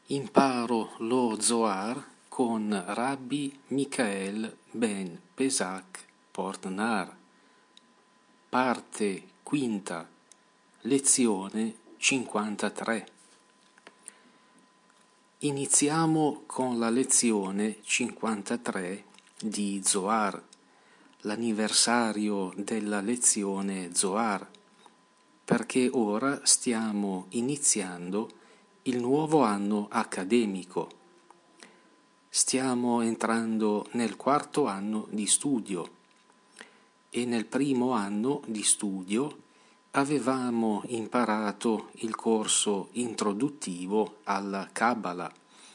Imparo lo Zohar con Rabbi Michael ben Pesach Portnar. Parte quinta, lezione 53. Iniziamo con la lezione 53 di Zohar, l'anniversario della lezione Zohar, perché ora stiamo iniziando il nuovo anno accademico. Stiamo entrando nel quarto anno di studio e nel primo anno di studio avevamo imparato il corso introduttivo alla Kabbalah.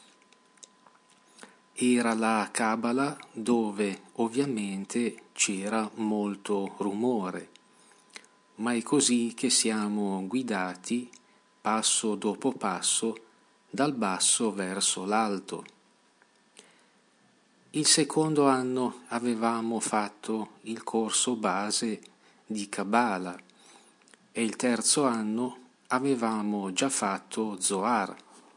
Era la Kabbalah dove ovviamente c'era molto rumore, ma è così che siamo guidati passo dopo passo dal basso verso l'alto. Il secondo anno avevamo fatto il corso base di Kabbalah e il terzo anno avevamo già fatto Zohar.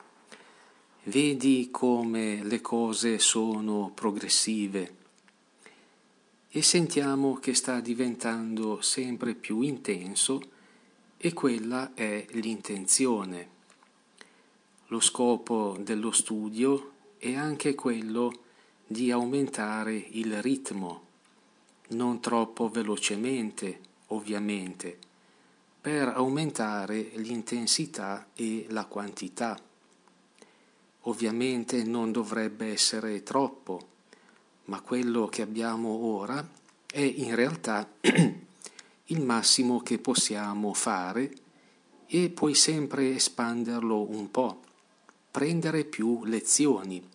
Vedi come le cose sono progressive e sentiamo che sta diventando sempre più intenso, e quella è l'intenzione. Lo scopo dello studio è anche quello di aumentare il ritmo, non troppo velocemente, ovviamente, per aumentare l'intensità e la quantità. Ovviamente non dovrebbe essere troppo, ma quello che abbiamo ora è in realtà il massimo che possiamo fare, e puoi sempre espanderlo un po', prendere più lezioni.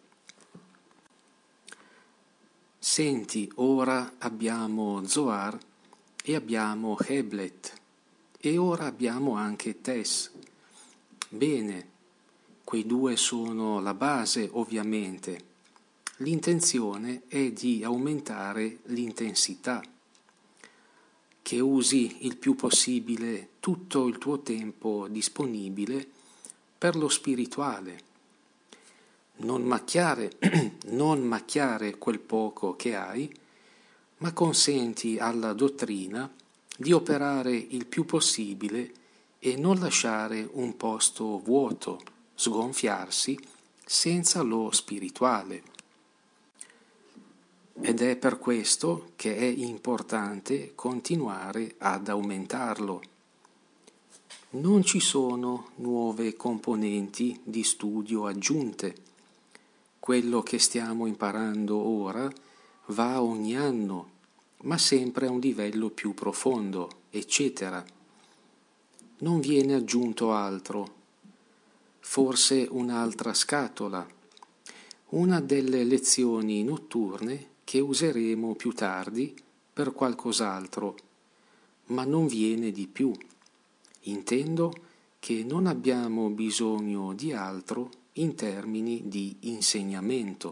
Senti, ora abbiamo Zohar e abbiamo Heblet e ora abbiamo anche Tes. Bene, quei due sono la base, ovviamente. L'intenzione è di aumentare l'intensità, che usi il più possibile tutto il tuo tempo disponibile per lo spirituale. Non macchiare quel poco che hai, ma consenti alla dottrina di operare il più possibile e non lasciare un posto vuoto, sgonfiarsi senza lo spirituale. Ed è per questo che è importante continuare ad aumentarlo. Non ci sono nuove componenti di studio aggiunte. Quello che stiamo imparando ora va ogni anno, ma sempre a un livello più profondo, eccetera. Non viene aggiunto altro, forse un'altra scatola, una delle lezioni notturne che useremo più tardi per qualcos'altro, ma non viene di più. Intendo che non abbiamo bisogno di altro in termini di insegnamento.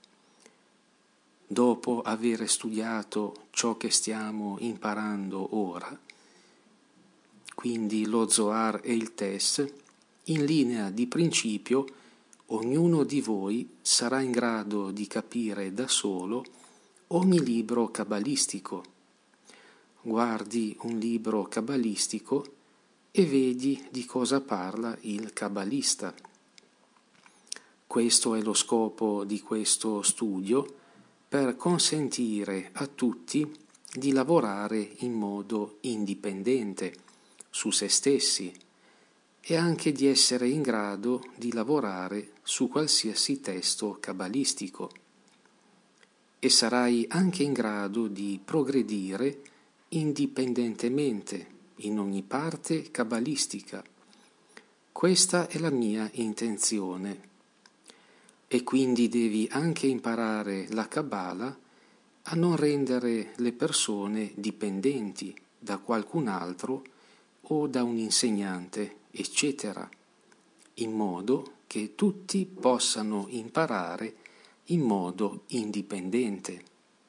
Dopo aver studiato ciò che stiamo imparando ora, quindi lo Zohar e il Tes, in linea di principio ognuno di voi sarà in grado di capire da solo ogni libro cabalistico. Guardi un libro cabalistico e vedi di cosa parla il cabalista. Questo è lo scopo di questo studio, per consentire a tutti di lavorare in modo indipendente su se stessi e anche di essere in grado di lavorare su qualsiasi testo cabalistico. E sarai anche in grado di progredire indipendentemente in ogni parte cabalistica. Questa è la mia intenzione. E quindi devi anche imparare la Kabbalah a non rendere le persone dipendenti da qualcun altro o da un insegnante, eccetera, in modo che tutti possano imparare in modo indipendente.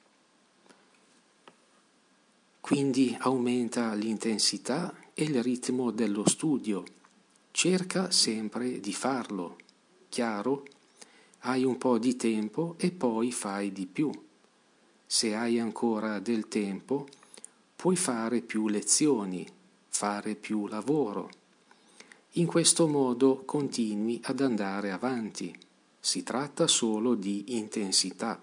Quindi aumenta l'intensità e il ritmo dello studio. Cerca sempre di farlo. chiaro? Hai un po' di tempo e poi fai di più. Se hai ancora del tempo, puoi fare più lezioni, fare più lavoro. In questo modo continui ad andare avanti. Si tratta solo di intensità.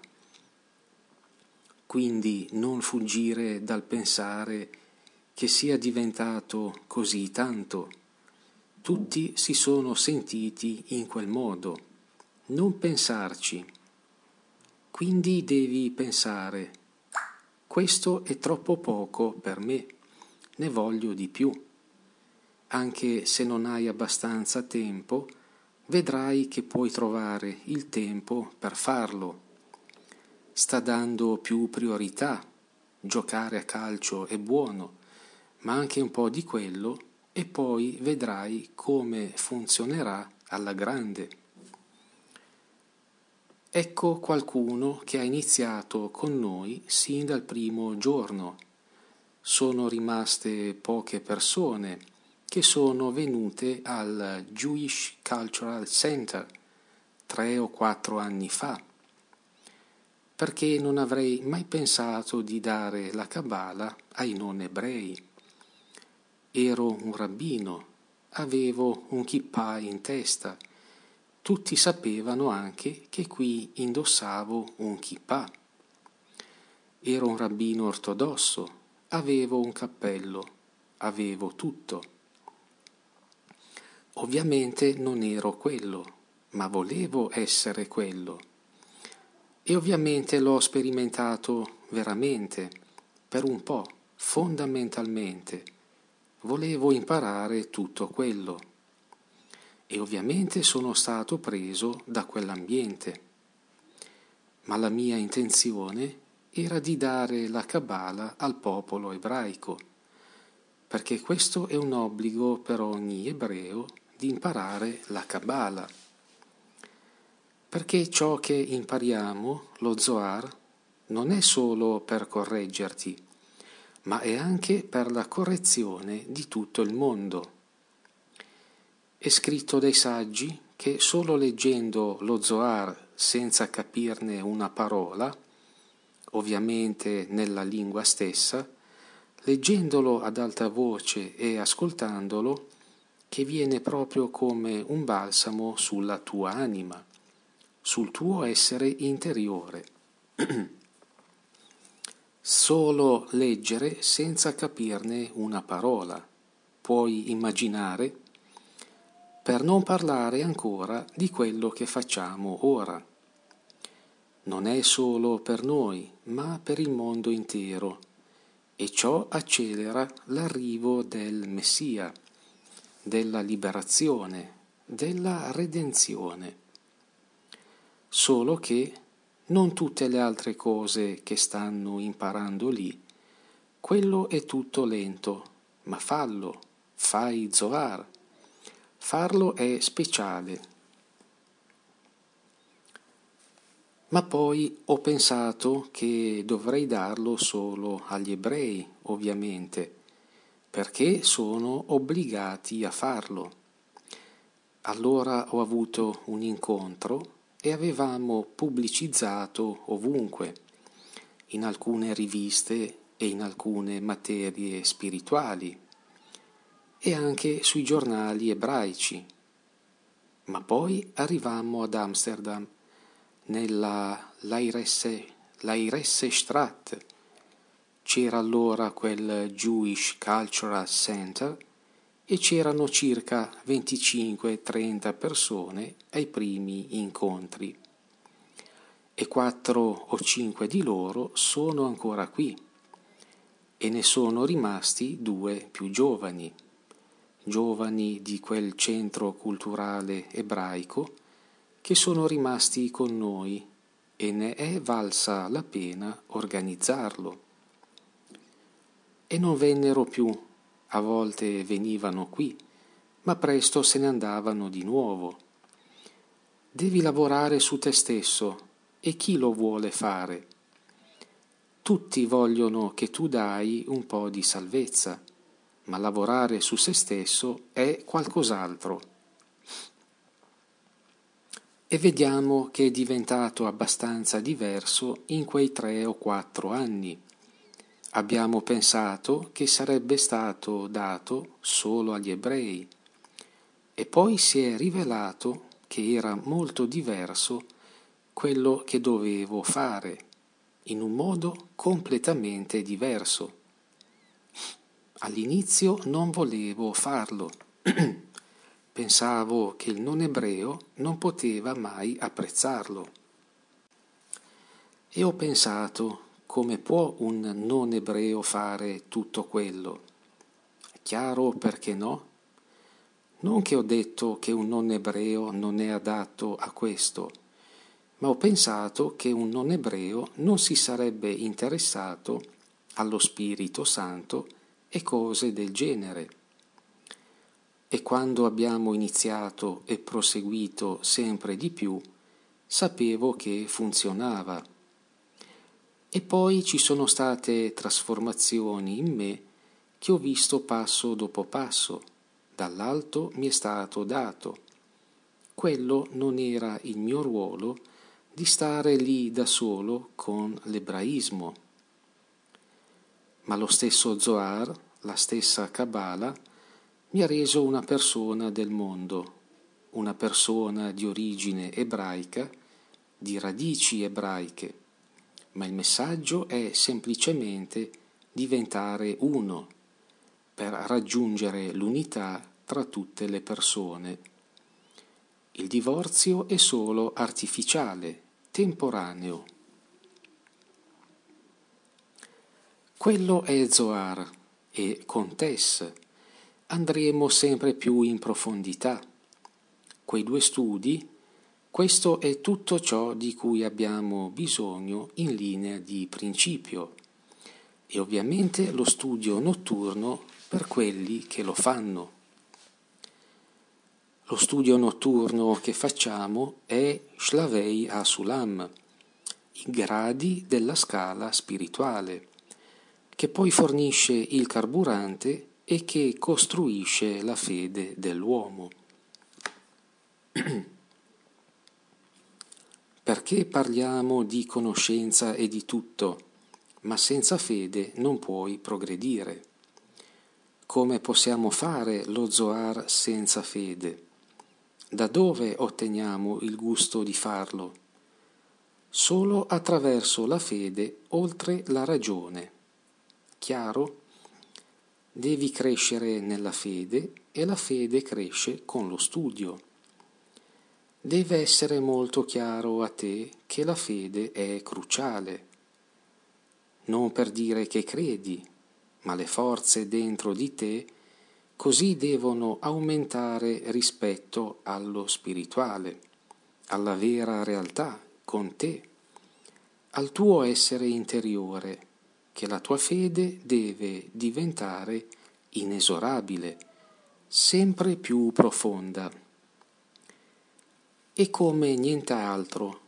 Quindi non fuggire dal pensare che sia diventato così tanto. Tutti si sono sentiti in quel modo. Non pensarci. Quindi devi pensare: questo è troppo poco per me, ne voglio di più. Anche se non hai abbastanza tempo, vedrai che puoi trovare il tempo per farlo. Sta dando più priorità. Giocare a calcio è buono, ma anche un po' di quello e poi vedrai come funzionerà alla grande. Ecco qualcuno che ha iniziato con noi sin dal primo giorno. Sono rimaste poche persone che sono venute al Jewish Cultural Center 3 o 4 anni fa, perché non avrei mai pensato di dare la Kabbalah ai non ebrei. Ero un rabbino, avevo un kippah in testa. Tutti sapevano anche che qui indossavo un kippah. Ero un rabbino ortodosso, avevo un cappello, avevo tutto. Ovviamente non ero quello, ma volevo essere quello. E ovviamente l'ho sperimentato veramente, per un po', fondamentalmente. Volevo imparare tutto quello. E ovviamente sono stato preso da quell'ambiente. Ma la mia intenzione era di dare la Kabbalah al popolo ebraico, perché questo è un obbligo per ogni ebreo di imparare la Kabbalah. Perché ciò che impariamo, lo Zohar, non è solo per correggerti, ma è anche per la correzione di tutto il mondo. È scritto dai saggi che solo leggendo lo Zohar senza capirne una parola, ovviamente nella lingua stessa, leggendolo ad alta voce e ascoltandolo, che viene proprio come un balsamo sulla tua anima, sul tuo essere interiore. Solo leggere senza capirne una parola. Puoi immaginare? Per non parlare ancora di quello che facciamo ora. Non è solo per noi, ma per il mondo intero, e ciò accelera l'arrivo del Messia, della liberazione, della redenzione. Solo che non tutte le altre cose che stanno imparando lì, quello è tutto lento, ma fallo, fai Zohar. Farlo è speciale. Ma poi ho pensato che dovrei darlo solo agli ebrei, ovviamente, perché sono obbligati a farlo. Allora ho avuto un incontro e avevamo pubblicizzato ovunque, in alcune riviste e in alcune materie spirituali, e anche sui giornali ebraici. Ma poi arrivammo ad Amsterdam, nella Lairesse-Straat. C'era allora quel Jewish Cultural Center e c'erano circa 25-30 persone ai primi incontri. E 4 o 5 di loro sono ancora qui e ne sono rimasti 2 più giovani di quel centro culturale ebraico che sono rimasti con noi e ne è valsa la pena organizzarlo. E non vennero più, a volte venivano qui, ma presto se ne andavano di nuovo. Devi lavorare su te stesso, e chi lo vuole fare? Tutti vogliono che tu dai un po' di salvezza, ma lavorare su se stesso è qualcos'altro. e vediamo che è diventato abbastanza diverso in quei 3 o 4 anni. Abbiamo pensato che sarebbe stato dato solo agli ebrei e poi si è rivelato che era molto diverso quello che dovevo fare, in un modo completamente diverso. All'inizio non volevo farlo. Pensavo che il non ebreo non poteva mai apprezzarlo. E ho pensato, come può un non ebreo fare tutto quello? Chiaro perché no? Non che ho detto che un non ebreo non è adatto a questo, ma ho pensato che un non ebreo non si sarebbe interessato allo Spirito Santo e cose del genere. E quando abbiamo iniziato e proseguito sempre di più, sapevo che funzionava. E poi ci sono state trasformazioni in me che ho visto passo dopo passo. Dall'alto mi è stato dato. Quello non era il mio ruolo di stare lì da solo con l'ebraismo. Ma lo stesso Zohar, la stessa Kabbalah, mi ha reso una persona del mondo, una persona di origine ebraica, di radici ebraiche, ma il messaggio è semplicemente diventare uno per raggiungere l'unità tra tutte le persone. Il divorzio è solo artificiale, temporaneo. Quello è Zohar e con Tess andremo sempre più in profondità. Quei 2 studi, questo è tutto ciò di cui abbiamo bisogno in linea di principio e ovviamente lo studio notturno per quelli che lo fanno. Lo studio notturno che facciamo è Shlavei HaSulam, i gradi della scala spirituale, che poi fornisce il carburante e che costruisce la fede dell'uomo. Perché parliamo di conoscenza e di tutto, ma senza fede non puoi progredire. Come possiamo fare lo Zohar senza fede? Da dove otteniamo il gusto di farlo? Solo attraverso la fede oltre la ragione. Chiaro? Devi crescere nella fede e la fede cresce con lo studio. Deve essere molto chiaro a te che la fede è cruciale. Non per dire che credi, ma le forze dentro di te così devono aumentare rispetto allo spirituale, alla vera realtà con te, al tuo essere interiore, che la tua fede deve diventare inesorabile, sempre più profonda. E come nient'altro,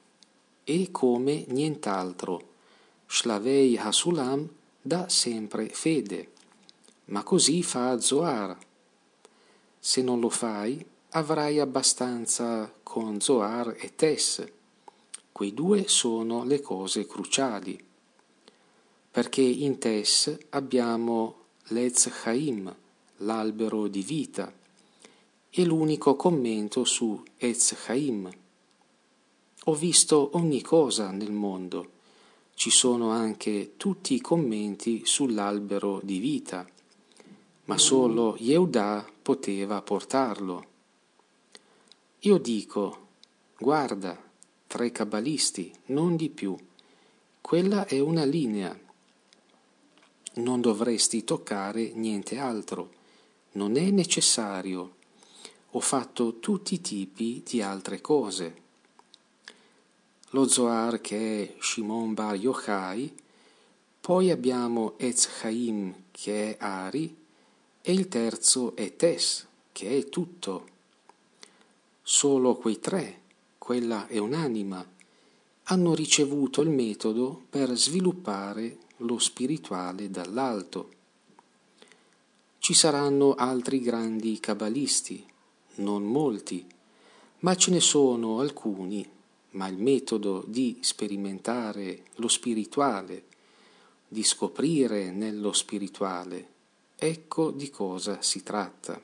Shlavei HaSulam dà sempre fede, ma così fa Zohar. Se non lo fai, avrai abbastanza con Zohar e Tess. Quei 2 sono le cose cruciali, perché in Tess abbiamo l'Etz Chaim, l'albero di vita, e l'unico commento su Etz Chaim. Ho visto ogni cosa nel mondo, ci sono anche tutti i commenti sull'albero di vita, ma solo Yehuda poteva portarlo. Io dico, guarda, 3 cabalisti, non di più, quella è una linea, non dovresti toccare niente altro, non è necessario. Ho fatto tutti i tipi di altre cose. Lo Zohar che è Shimon Bar Yochai, poi abbiamo Etz Chaim che è Ari e il terzo è Tess che è tutto. Solo quei 3, quella è un'anima, hanno ricevuto il metodo per sviluppare lo spirituale dall'alto. Ci saranno altri grandi cabalisti, non molti, Ma ce ne sono alcuni, ma il metodo di sperimentare lo spirituale, di scoprire nello spirituale, ecco di cosa si tratta.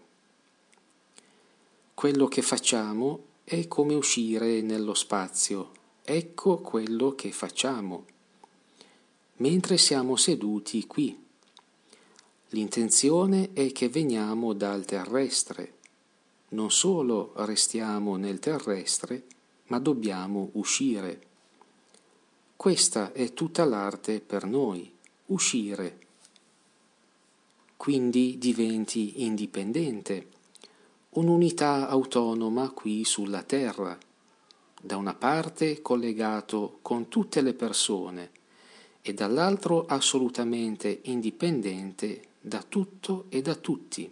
Quello che facciamo è come uscire nello spazio, ecco quello che facciamo, mentre siamo seduti qui. L'intenzione è che veniamo dal terrestre. Non solo restiamo nel terrestre, ma dobbiamo uscire. Questa è tutta l'arte per noi, uscire. Quindi diventi indipendente, un'unità autonoma qui sulla terra, da una parte collegato con tutte le persone e dall'altro assolutamente indipendente da tutto e da tutti.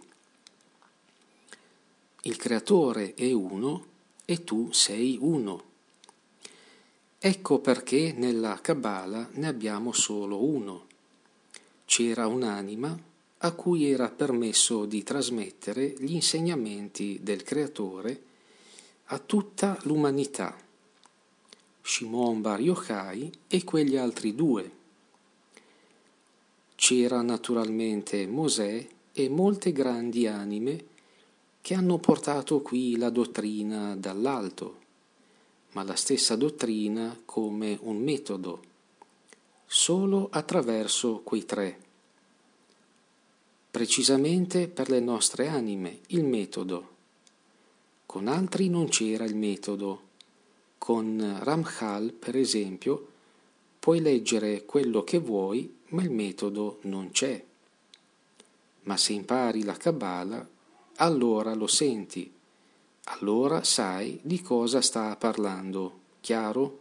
Il creatore è uno e tu sei uno. Ecco perché nella Kabbalah ne abbiamo solo uno. C'era un'anima a cui era permesso di trasmettere gli insegnamenti del creatore a tutta l'umanità, Shimon Bar Yochai e quegli altri due. C'era naturalmente Mosè e molte grandi anime che hanno portato qui la dottrina dall'alto, ma la stessa dottrina come un metodo, solo attraverso quei tre. Precisamente per le nostre anime, il metodo. Con altri non c'era il metodo. Con Ramchal, per esempio, puoi leggere quello che vuoi, ma il metodo non c'è. Ma se impari la Kabbalah, allora lo senti, allora sai di cosa sta parlando, chiaro?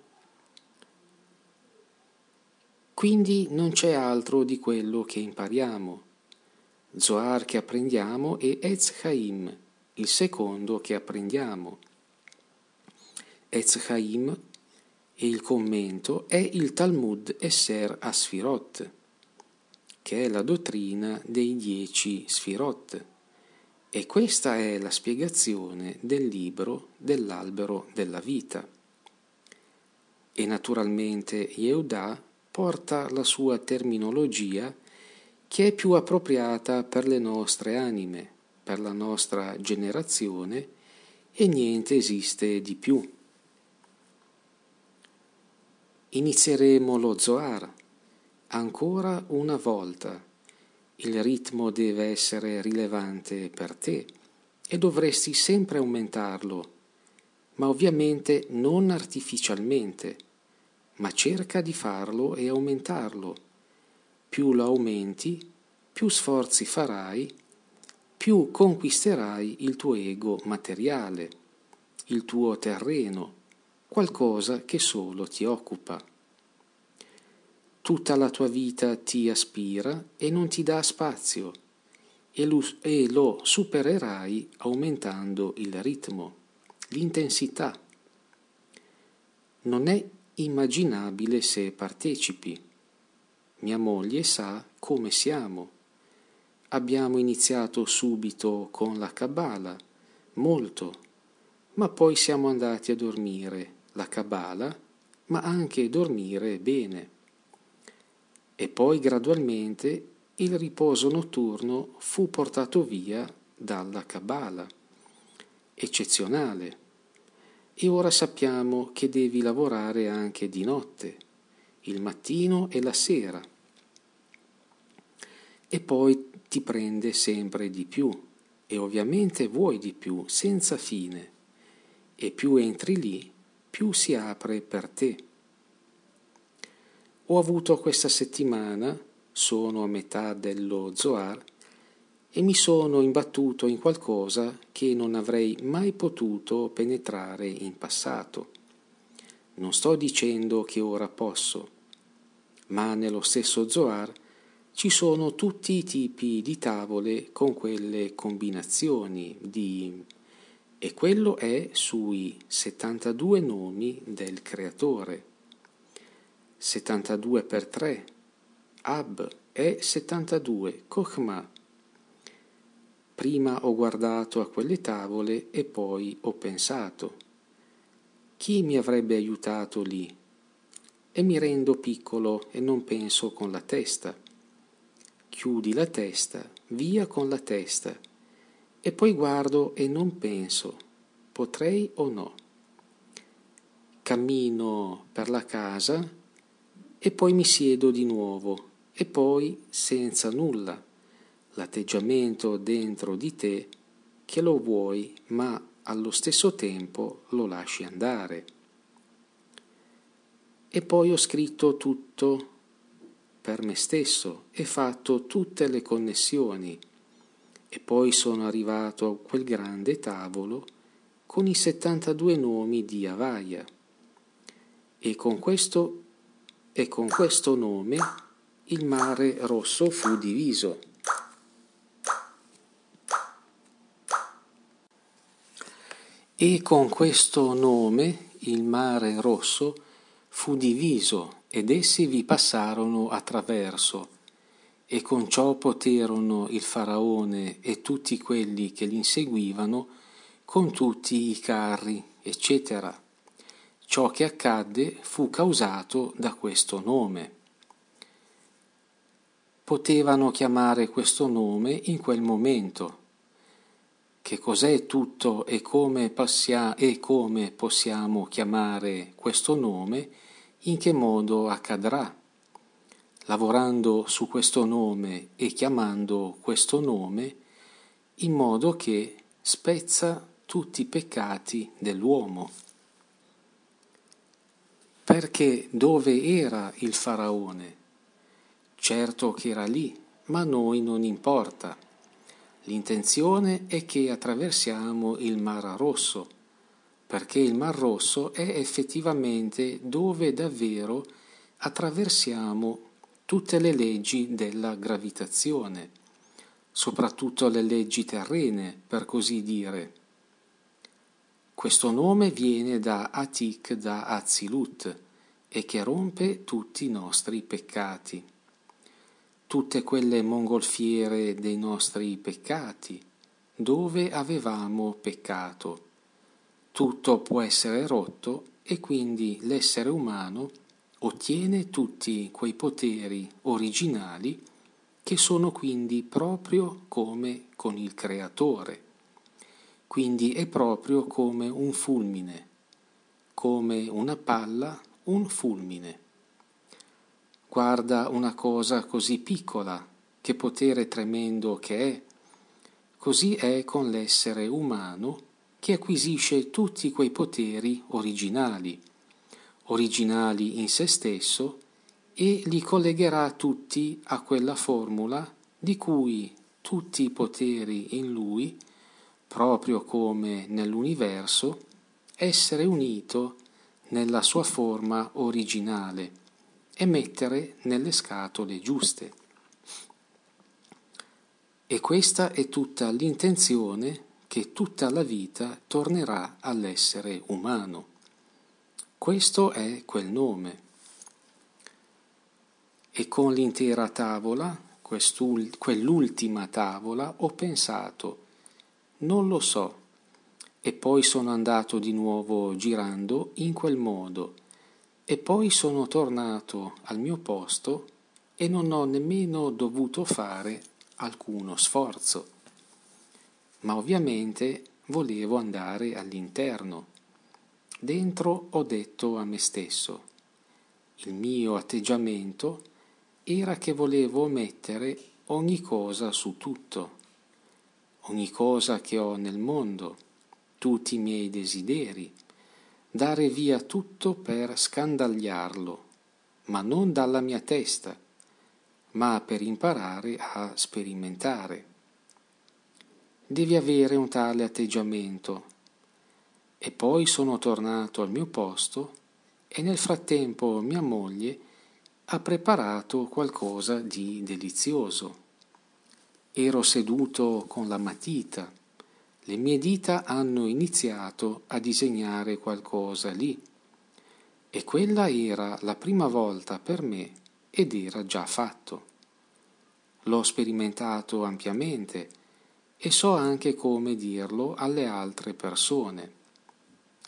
Quindi non c'è altro di quello che impariamo. Zohar che apprendiamo e Etz Chaim, il secondo che apprendiamo. Etz Chaim e il commento è il Talmud Esser Asfirot, che è la dottrina dei 10 Sfirot. E questa è la spiegazione del libro dell'albero della vita. E naturalmente Yehuda porta la sua terminologia che è più appropriata per le nostre anime, per la nostra generazione, e niente esiste di più. Inizieremo lo Zohar ancora una volta. Il ritmo deve essere rilevante per te e dovresti sempre aumentarlo, ma ovviamente non artificialmente, ma cerca di farlo e aumentarlo. Più lo aumenti, più sforzi farai, più conquisterai il tuo ego materiale, il tuo terreno, qualcosa che solo ti occupa. Tutta la tua vita ti aspira e non ti dà spazio, e lo supererai aumentando il ritmo, l'intensità. Non è immaginabile se partecipi. Mia moglie sa come siamo. Abbiamo iniziato subito con la Kabbalah, molto, ma poi siamo andati a dormire la Kabbalah, ma anche dormire bene. E poi gradualmente il riposo notturno fu portato via dalla Kabbalah, eccezionale. E ora sappiamo che devi lavorare anche di notte, il mattino e la sera. E poi ti prende sempre di più, e ovviamente vuoi di più, senza fine. E più entri lì, più si apre per te. Ho avuto questa settimana, sono a metà dello Zohar, e mi sono imbattuto in qualcosa che non avrei mai potuto penetrare in passato. Non sto dicendo che ora posso, ma nello stesso Zohar ci sono tutti i tipi di tavole con quelle combinazioni e quello è sui 72 nomi del Creatore. 72 per 3, Ab è 72, Chokhmah. Prima ho guardato a quelle tavole e poi ho pensato, Chi mi avrebbe aiutato lì? E mi rendo piccolo e non penso con la testa. Chiudi la testa, via con la testa. E poi guardo e non penso, potrei o no. Cammino per la casa e poi mi siedo di nuovo e poi senza nulla. L'atteggiamento dentro di te che lo vuoi, ma allo stesso tempo lo lasci andare. E poi ho scritto tutto per me stesso e fatto tutte le connessioni. E poi sono arrivato a quel grande tavolo con i 72 nomi di Avaya. E con questo nome il mare rosso fu diviso. E con questo nome il mare rosso fu diviso ed essi vi passarono attraverso, e con ciò poterono il faraone e tutti quelli che li inseguivano, con tutti i carri, eccetera. Ciò che accadde fu causato da questo nome. Potevano chiamare questo nome in quel momento. Che cos'è tutto e come possiamo chiamare questo nome, in che modo accadrà? Lavorando su questo nome e chiamando questo nome, in modo che spezza tutti i peccati dell'uomo. Perché dove era il faraone? Certo che era lì, ma a noi non importa. L'intenzione è che attraversiamo il Mar Rosso, perché il Mar Rosso è effettivamente dove davvero attraversiamo tutte le leggi della gravitazione, soprattutto le leggi terrene, per così dire. Questo nome viene da Atik, da Azilut, e che rompe tutti i nostri peccati. Tutte quelle mongolfiere dei nostri peccati, dove avevamo peccato. Tutto può essere rotto e quindi l'essere umano ottiene tutti quei poteri originali che sono quindi proprio come con il Creatore. Quindi è proprio come un fulmine, come una palla, un fulmine. Guarda una cosa così piccola, che potere tremendo che è. Così è con l'essere umano che acquisisce tutti quei poteri originali in se stesso, e li collegherà tutti a quella formula di cui tutti i poteri in lui, proprio come nell'universo, essere unito nella sua forma originale e mettere nelle scatole giuste. E questa è tutta l'intenzione che tutta la vita tornerà all'essere umano. Questo è quel nome. E con l'intera tavola, quell'ultima tavola, ho pensato, non lo so, e poi sono andato di nuovo girando in quel modo, e poi sono tornato al mio posto e non ho nemmeno dovuto fare alcuno sforzo. Ma ovviamente volevo andare all'interno. Dentro ho detto a me stesso, il mio atteggiamento era che volevo mettere ogni cosa su tutto, ogni cosa che ho nel mondo, tutti i miei desideri, dare via tutto per scandagliarlo, ma non dalla mia testa, ma per imparare a sperimentare. Devi avere un tale atteggiamento. E poi sono tornato al mio posto e nel frattempo mia moglie ha preparato qualcosa di delizioso. Ero seduto con la matita, le mie dita hanno iniziato a disegnare qualcosa lì, e quella era la prima volta per me ed era già fatto. L'ho sperimentato ampiamente e so anche come dirlo alle altre persone.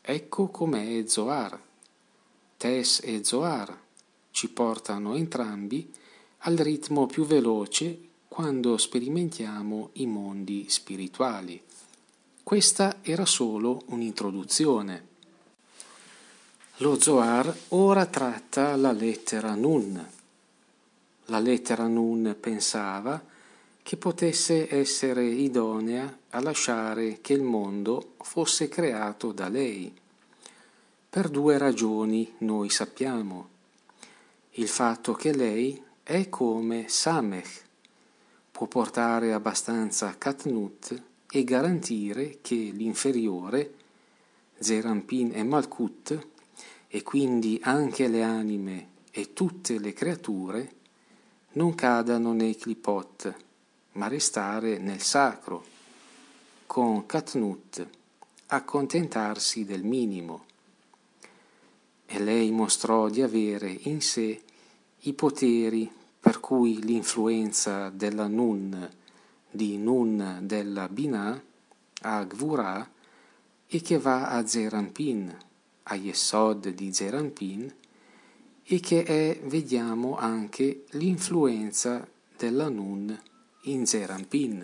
Ecco com'è Zohar. Tes e Zohar ci portano entrambi al ritmo più veloce quando sperimentiamo i mondi spirituali. Questa era solo un'introduzione. Lo Zohar ora tratta la lettera Nun. La lettera Nun pensava che potesse essere idonea a lasciare che il mondo fosse creato da lei. Per due ragioni noi sappiamo. Il fatto che lei è come Samech, può portare abbastanza Katnut e garantire che l'inferiore, Zeranpin e Malkut, e quindi anche le anime e tutte le creature, non cadano nei clipot, ma restare nel sacro, con Katnut, accontentarsi del minimo. E lei mostrò di avere in sé i poteri per cui l'influenza della Nun, di Nun della Binah, a Gvurah, e che va a Zeranpin, a Yesod di Zeranpin, e che è, vediamo, anche l'influenza della Nun in Zeranpin.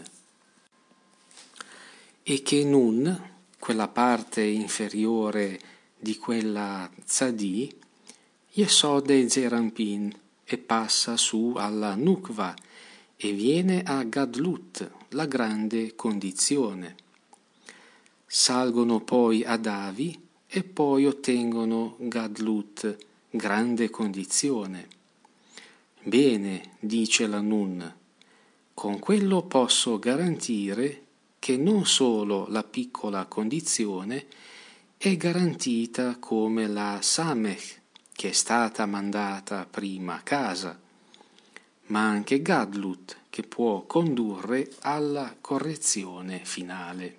E che Nun, quella parte inferiore di quella Tzadi, Yesod e Zeranpin, e passa su alla Nukva e viene a Gadlut, la grande condizione. Salgono poi ad Avi e poi ottengono Gadlut, grande condizione. Bene, dice la Nun, con quello posso garantire che non solo la piccola condizione è garantita come la Samech, che è stata mandata prima a casa, ma anche Gadlut, che può condurre alla correzione finale.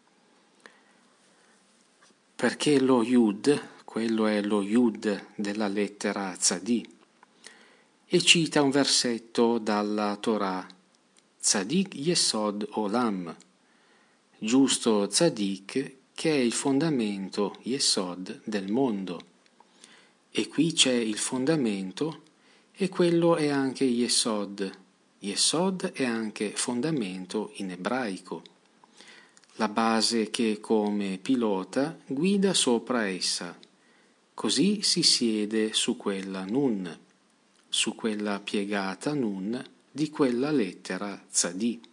Perché lo Yud, quello è lo Yud della lettera Tzadi, e cita un versetto dalla Torah, Tzadik Yesod Olam, giusto Tzadik che è il fondamento Yesod del mondo. E qui c'è il fondamento e quello è anche Yesod. Yesod è anche fondamento in ebraico. La base che come pilota guida sopra essa. Così si siede su quella Nun, su quella piegata Nun di quella lettera Tzadi.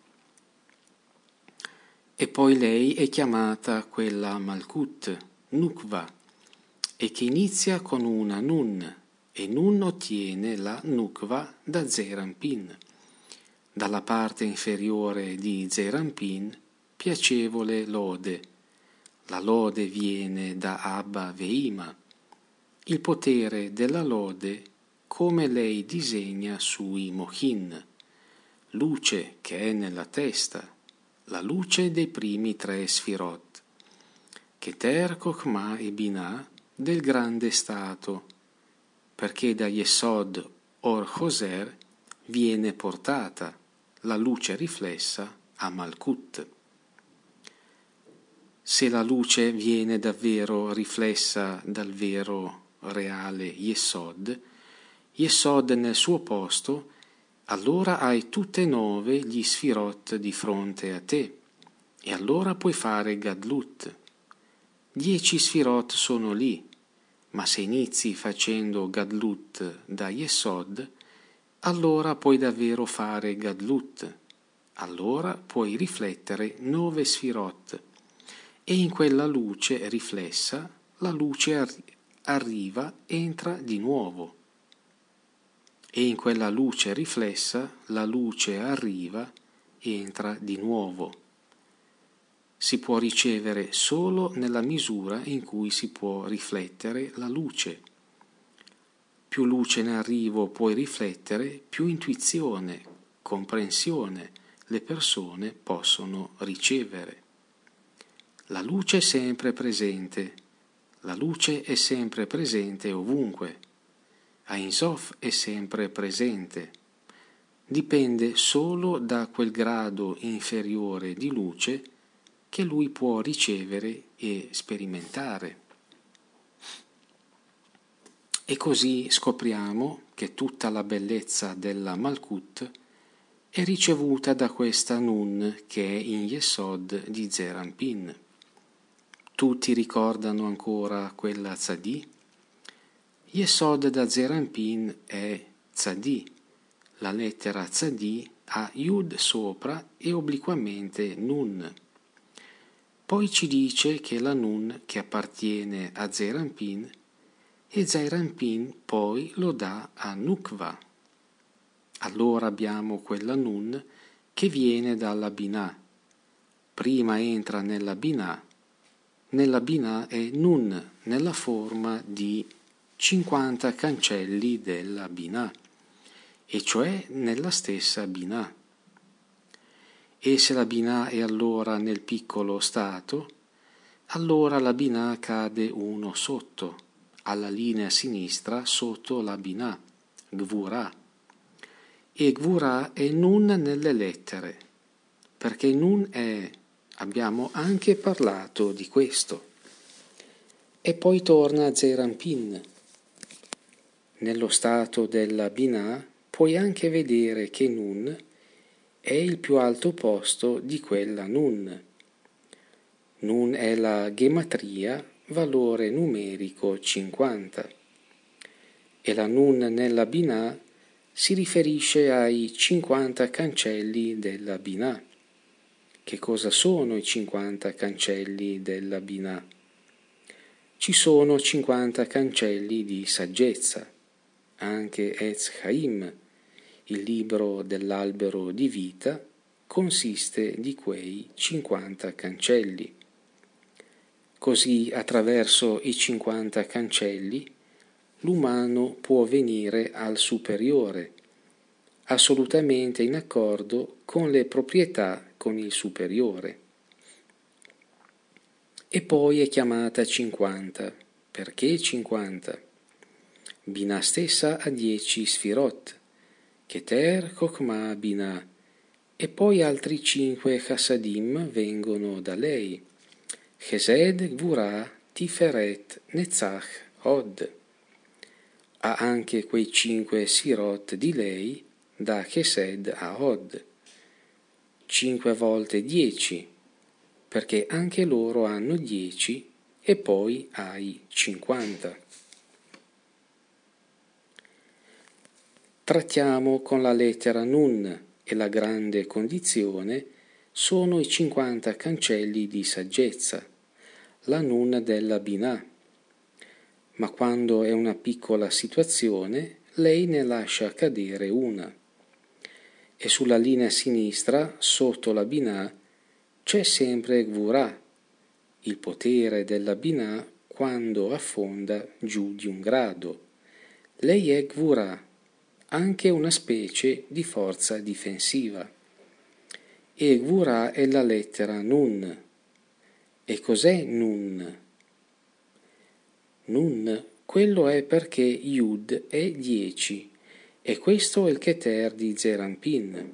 E poi lei è chiamata quella Malkut, Nukva, e che inizia con una Nun, e Nun ottiene la Nukva da Zeranpin. Dalla parte inferiore di Zeranpin, piacevole lode. La lode viene da Abba Veima. Il potere della lode come lei disegna sui Mochin, luce che è nella testa, la luce dei primi tre Sfirot, Keter, Chokhmah e Binah, del grande stato, perché da Yesod Or Hoser viene portata la luce riflessa a Malkut. Se la luce viene davvero riflessa dal vero reale Yesod, Yesod nel suo posto, allora hai tutte e 9 gli Sfirot di fronte a te, e allora puoi fare Gadlut. 10 Sfirot sono lì, ma se inizi facendo Gadlut da Yesod, allora puoi davvero fare Gadlut, allora puoi riflettere 9 Sfirot, e in quella luce riflessa la luce arriva, entra di nuovo. E in quella luce riflessa la luce arriva, entra di nuovo. Si può ricevere solo nella misura in cui si può riflettere la luce. Più luce in arrivo puoi riflettere, più intuizione, comprensione le persone possono ricevere. La luce è sempre presente. La luce è sempre presente ovunque. Ein Sof è sempre presente. Dipende solo da quel grado inferiore di luce che lui può ricevere e sperimentare. E così scopriamo che tutta la bellezza della Malkut è ricevuta da questa Nun che è in Yesod di Zeir Anpin. Tutti ricordano ancora quella Tzadi? Yesod da Zeir Anpin è Tzadi. La lettera Tzadi ha Yud sopra e obliquamente Nun. Poi ci dice che la Nun che appartiene a Zeir Anpin e Zeir Anpin poi lo dà a Nukva. Allora abbiamo quella Nun che viene dalla Binah. Prima entra nella Binah è Nun nella forma di 50 cancelli della Binah, e cioè nella stessa Binah. E se la Binah è allora nel piccolo stato, allora la Binah cade uno sotto, alla linea sinistra sotto la Binah, Gvurah. E Gvurah è Nun nelle lettere, perché Nun è, abbiamo anche parlato di questo. E poi torna a Zeir Anpin. Nello stato della Binah puoi anche vedere che Nun è il più alto posto di quella Nun. Nun è la gematria, valore numerico 50. E la Nun nella Binah si riferisce ai 50 cancelli della Binah. Che cosa sono i 50 cancelli della Binah? Ci sono 50 cancelli di saggezza. Anche Etz Chaim, il libro dell'albero di vita, consiste di quei 50 cancelli. Così, attraverso i 50 cancelli, l'umano può venire al superiore, assolutamente in accordo con le proprietà con il superiore. E poi è chiamata 50. Perché 50? Binah stessa ha 10 sfirot, Keter, Chokmah, Binah, e poi altri 5 chassadim vengono da lei, Chesed, Gvurah, Tiferet, Netzach, Hod. Ha anche quei 5 sfirot di lei, da Chesed a Hod, 5 volte 10, perché anche loro hanno 10 e poi hai 50. Trattiamo con la lettera Nun e la grande condizione sono i 50 cancelli di saggezza, la Nun della Binah. Ma quando è una piccola situazione, lei ne lascia cadere una. E sulla linea sinistra, sotto la Binah, c'è sempre Gvurah, il potere della Binah quando affonda giù di un grado. Lei è Gvurah, anche una specie di forza difensiva. E Gvurah è la lettera Nun. E cos'è Nun? Nun, quello è perché Yud è 10, e questo è il Keter di Zeir Anpin.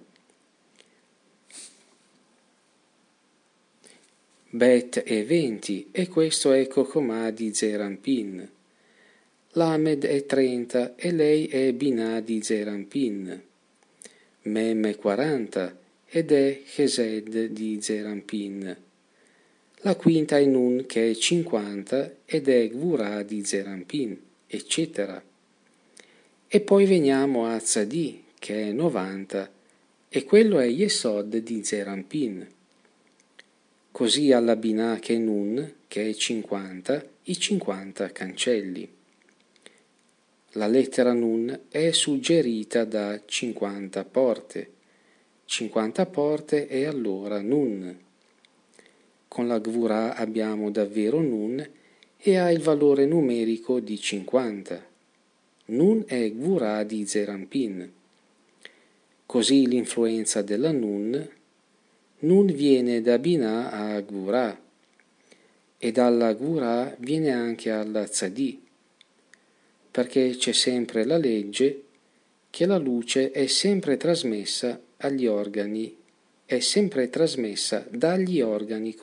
Bet è 20, e questo è Chokhmah di Zeir Anpin. Lamed è 30, e lei è Binah di Zeir Anpin. Mem è 40, ed è Chesed di Zeir Anpin. La quinta è Nun, che è 50, ed è Gvurah di Zeir Anpin, eccetera. E poi veniamo a Tzadi, che è 90, e quello è Yesod di Zeir Anpin. Così alla Binah che è Nun, che è 50, i 50 cancelli. La lettera Nun è suggerita da 50 porte. 50 porte è allora Nun. Con la Gvurah abbiamo davvero Nun e ha il valore numerico di 50. Nun è Gvurah di Zeir Anpin. Così l'influenza della Nun viene da Binah a Gvurah, e dalla Gvurah viene anche alla Tzadi, perché c'è sempre la legge che la luce è sempre trasmessa agli organi, è sempre trasmessa dagli organi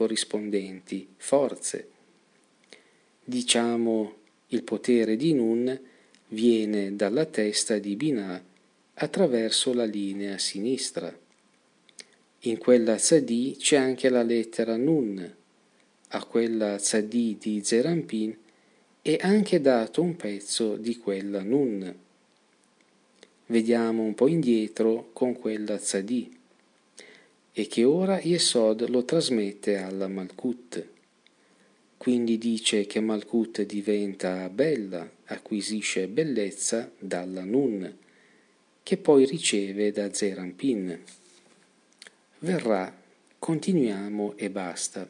corrispondenti, forze. Diciamo, il potere di Nun viene dalla testa di Binah attraverso la linea sinistra. In quella tzadì c'è anche la lettera Nun. A quella tzadì di Zeir Anpin è anche dato un pezzo di quella Nun. Vediamo un po' indietro con quella tzadì, e che ora Yesod lo trasmette alla Malkut. Quindi dice che Malkut diventa bella, acquisisce bellezza dalla Nun, che poi riceve da Zeir Anpin. Verrà, continuiamo e basta.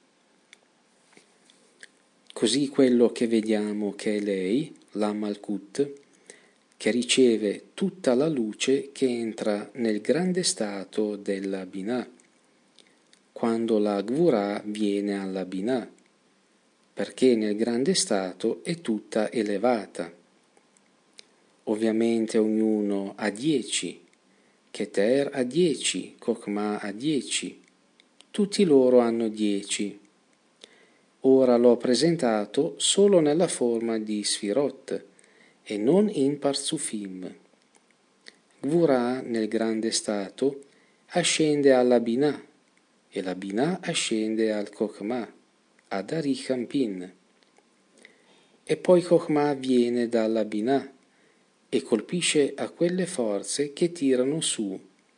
Così quello che vediamo che è lei, la Malkut, che riceve tutta la luce che entra nel grande stato della Binah, quando la Gvurah viene alla Binah, perché nel grande stato è tutta elevata. Ovviamente ognuno ha 10, Keter ha 10, Chokhmah ha 10, tutti loro hanno 10. Ora l'ho presentato solo nella forma di Sfirot e non in Parzufim. Gvurah nel grande stato ascende alla Binah e la Binah ascende al Chokhmah, ad Arich Anpin. E poi Chokhmah viene dalla Binah e colpisce a quelle forze che tirano su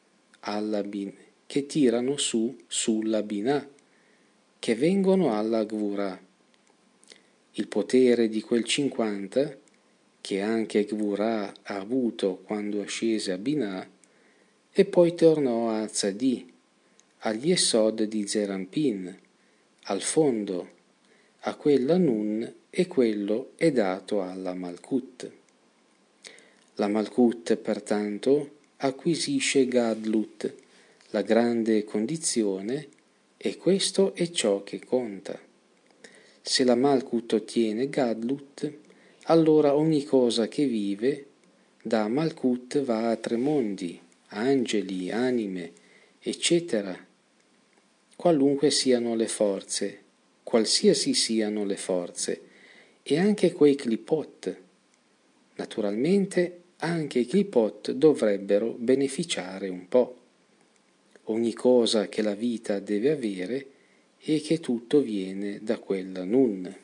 sulla Binah, che vengono alla Gvurah. Il potere di quel 50, che anche Gvurah ha avuto quando scese a Binah, e poi tornò a Tzadì, agli Yesod di Zeir Anpin, al fondo, a quella Nun, e quello è dato alla Malkut. La Malkut, pertanto, acquisisce Gadlut, la grande condizione, e questo è ciò che conta. Se la Malkut ottiene Gadlut, allora ogni cosa che vive da Malkut va a 3 mondi, angeli, anime, eccetera, qualunque siano le forze, qualsiasi siano le forze, e anche quei clipot. Naturalmente anche i clipot dovrebbero beneficiare un po'. Ogni cosa che la vita deve avere e che tutto viene da quella Nun.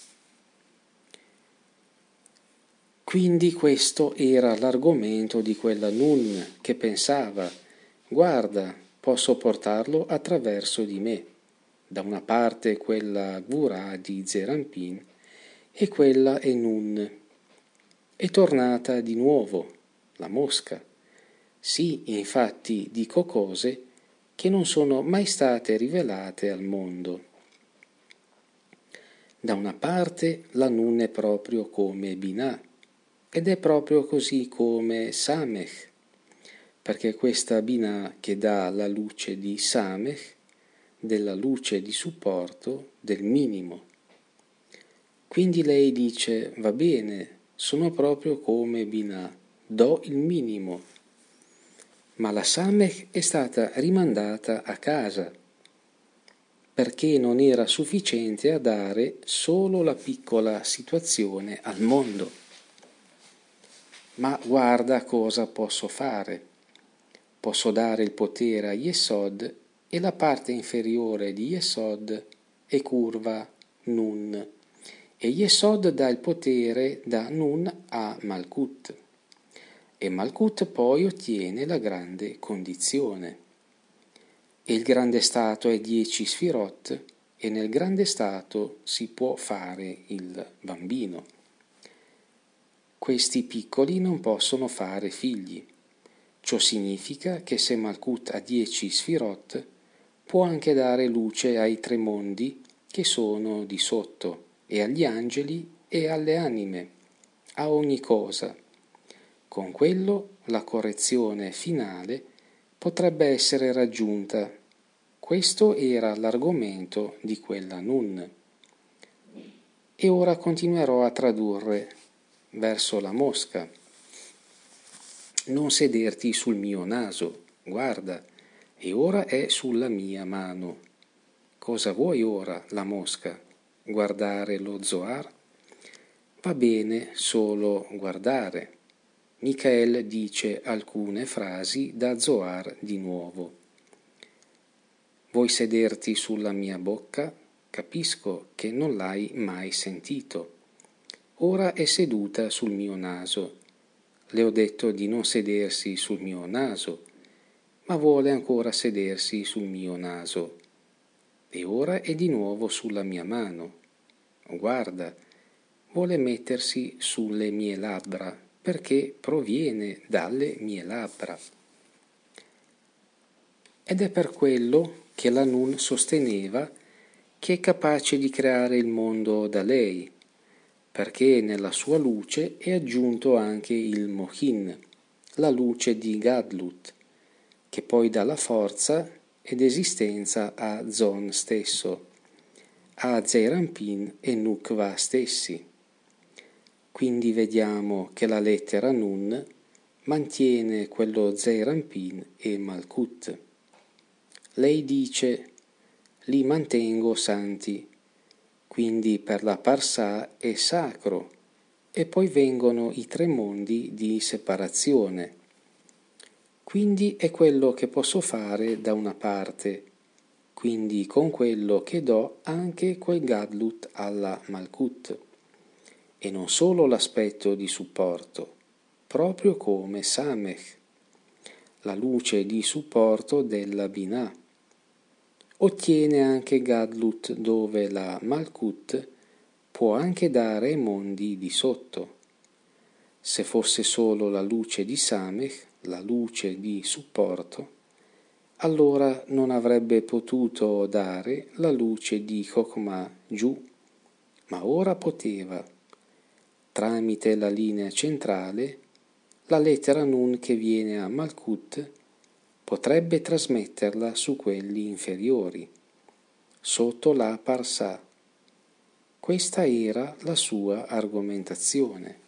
Quindi questo era l'argomento di quella Nun che pensava: guarda, posso portarlo attraverso di me. Da una parte quella Gvurah di Zeir Anpin e quella è Nun. È tornata di nuovo la mosca. Sì, infatti dico cose che non sono mai state rivelate al mondo. Da una parte la Nun è proprio come Binah, ed è proprio così come Samech, perché questa Binah che dà la luce di Samech, della luce di supporto, del minimo. Quindi lei dice: va bene, sono proprio come Binah, do il minimo. Ma la Samech è stata rimandata a casa, perché non era sufficiente a dare solo la piccola situazione al mondo. Ma guarda cosa posso fare. Posso dare il potere a Yesod e la parte inferiore di Yesod è curva Nun. E Yesod dà il potere da Nun a Malkut. E Malkut poi ottiene la grande condizione. E il grande stato è 10 Sfirot, e nel grande stato si può fare il bambino. Questi piccoli non possono fare figli. Ciò significa che se Malkut ha 10 Sfirot, può anche dare luce ai 3 mondi che sono di sotto, e agli angeli e alle anime, a ogni cosa. Con quello la correzione finale potrebbe essere raggiunta. Questo era l'argomento di quella Nun. E ora continuerò a tradurre verso la mosca. Non sederti sul mio naso, guarda, e ora è sulla mia mano. Cosa vuoi ora, la mosca? Guardare lo Zohar? Va bene solo guardare. Michael dice alcune frasi da Zohar di nuovo. Vuoi sederti sulla mia bocca? Capisco che non l'hai mai sentito. Ora è seduta sul mio naso. Le ho detto di non sedersi sul mio naso, ma vuole ancora sedersi sul mio naso. E ora è di nuovo sulla mia mano. Guarda, vuole mettersi sulle mie labbra, perché proviene dalle mie labbra. Ed è per quello che la Nun sosteneva che è capace di creare il mondo da lei, perché nella sua luce è aggiunto anche il Mohin, la luce di Gadlut, che poi dà la forza ed esistenza a Zon stesso, a Zeir Anpin e Nukva stessi. Quindi vediamo che la lettera Nun mantiene quello Zeir Anpin e Malkut. Lei dice: li mantengo santi, quindi per la Parsà è sacro, e poi vengono i 3 mondi di separazione. Quindi è quello che posso fare da una parte, quindi con quello che do anche quel Gadlut alla Malkut, e non solo l'aspetto di supporto, proprio come Samech, la luce di supporto della Binah. Ottiene anche Gadlut dove la Malkut può anche dare ai mondi di sotto. Se fosse solo la luce di Samech, la luce di supporto, allora non avrebbe potuto dare la luce di Chokhmah giù, ma ora poteva. Tramite la linea centrale, la lettera Nun che viene a Malkut potrebbe trasmetterla su quelli inferiori, sotto la Parsà. Questa era la sua argomentazione.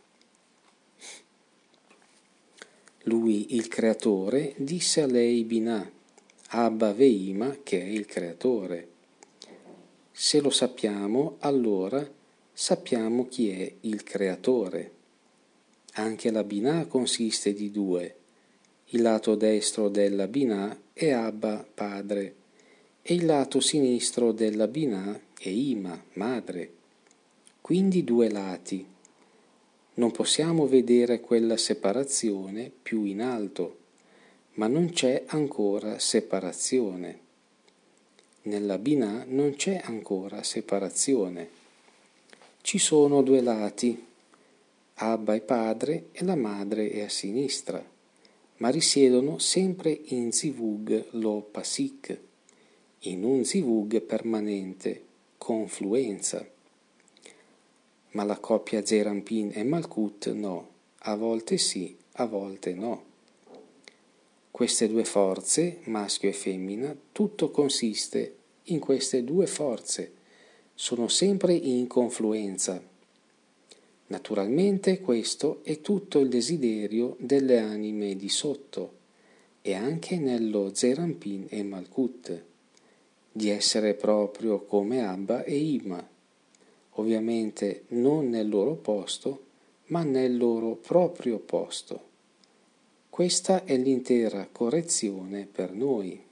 Lui, il creatore, disse a lei Binah, Abba Veima, che è il creatore. Se lo sappiamo, allora sappiamo chi è il creatore. Anche la Binah consiste di 2. Il lato destro della Binah è Abba, padre, e il lato sinistro della Binah è Ima, madre. Quindi 2 lati. Non possiamo vedere quella separazione più in alto, ma non c'è ancora separazione. Nella Binah non c'è ancora separazione. Ci sono 2 lati. Abba è padre e la madre è a sinistra, ma risiedono sempre in Zivug lo Pasik, in un Zivug permanente, confluenza. Ma la coppia Zeir Anpin e Malkut no, a volte sì, a volte no. Queste 2 forze, maschio e femmina, tutto consiste in queste 2 forze, sono sempre in confluenza. Naturalmente questo è tutto il desiderio delle anime di sotto e anche nello Zeir Anpin e Malkut, di essere proprio come Abba e Ima, ovviamente non nel loro posto, ma nel loro proprio posto. Questa è l'intera correzione per noi.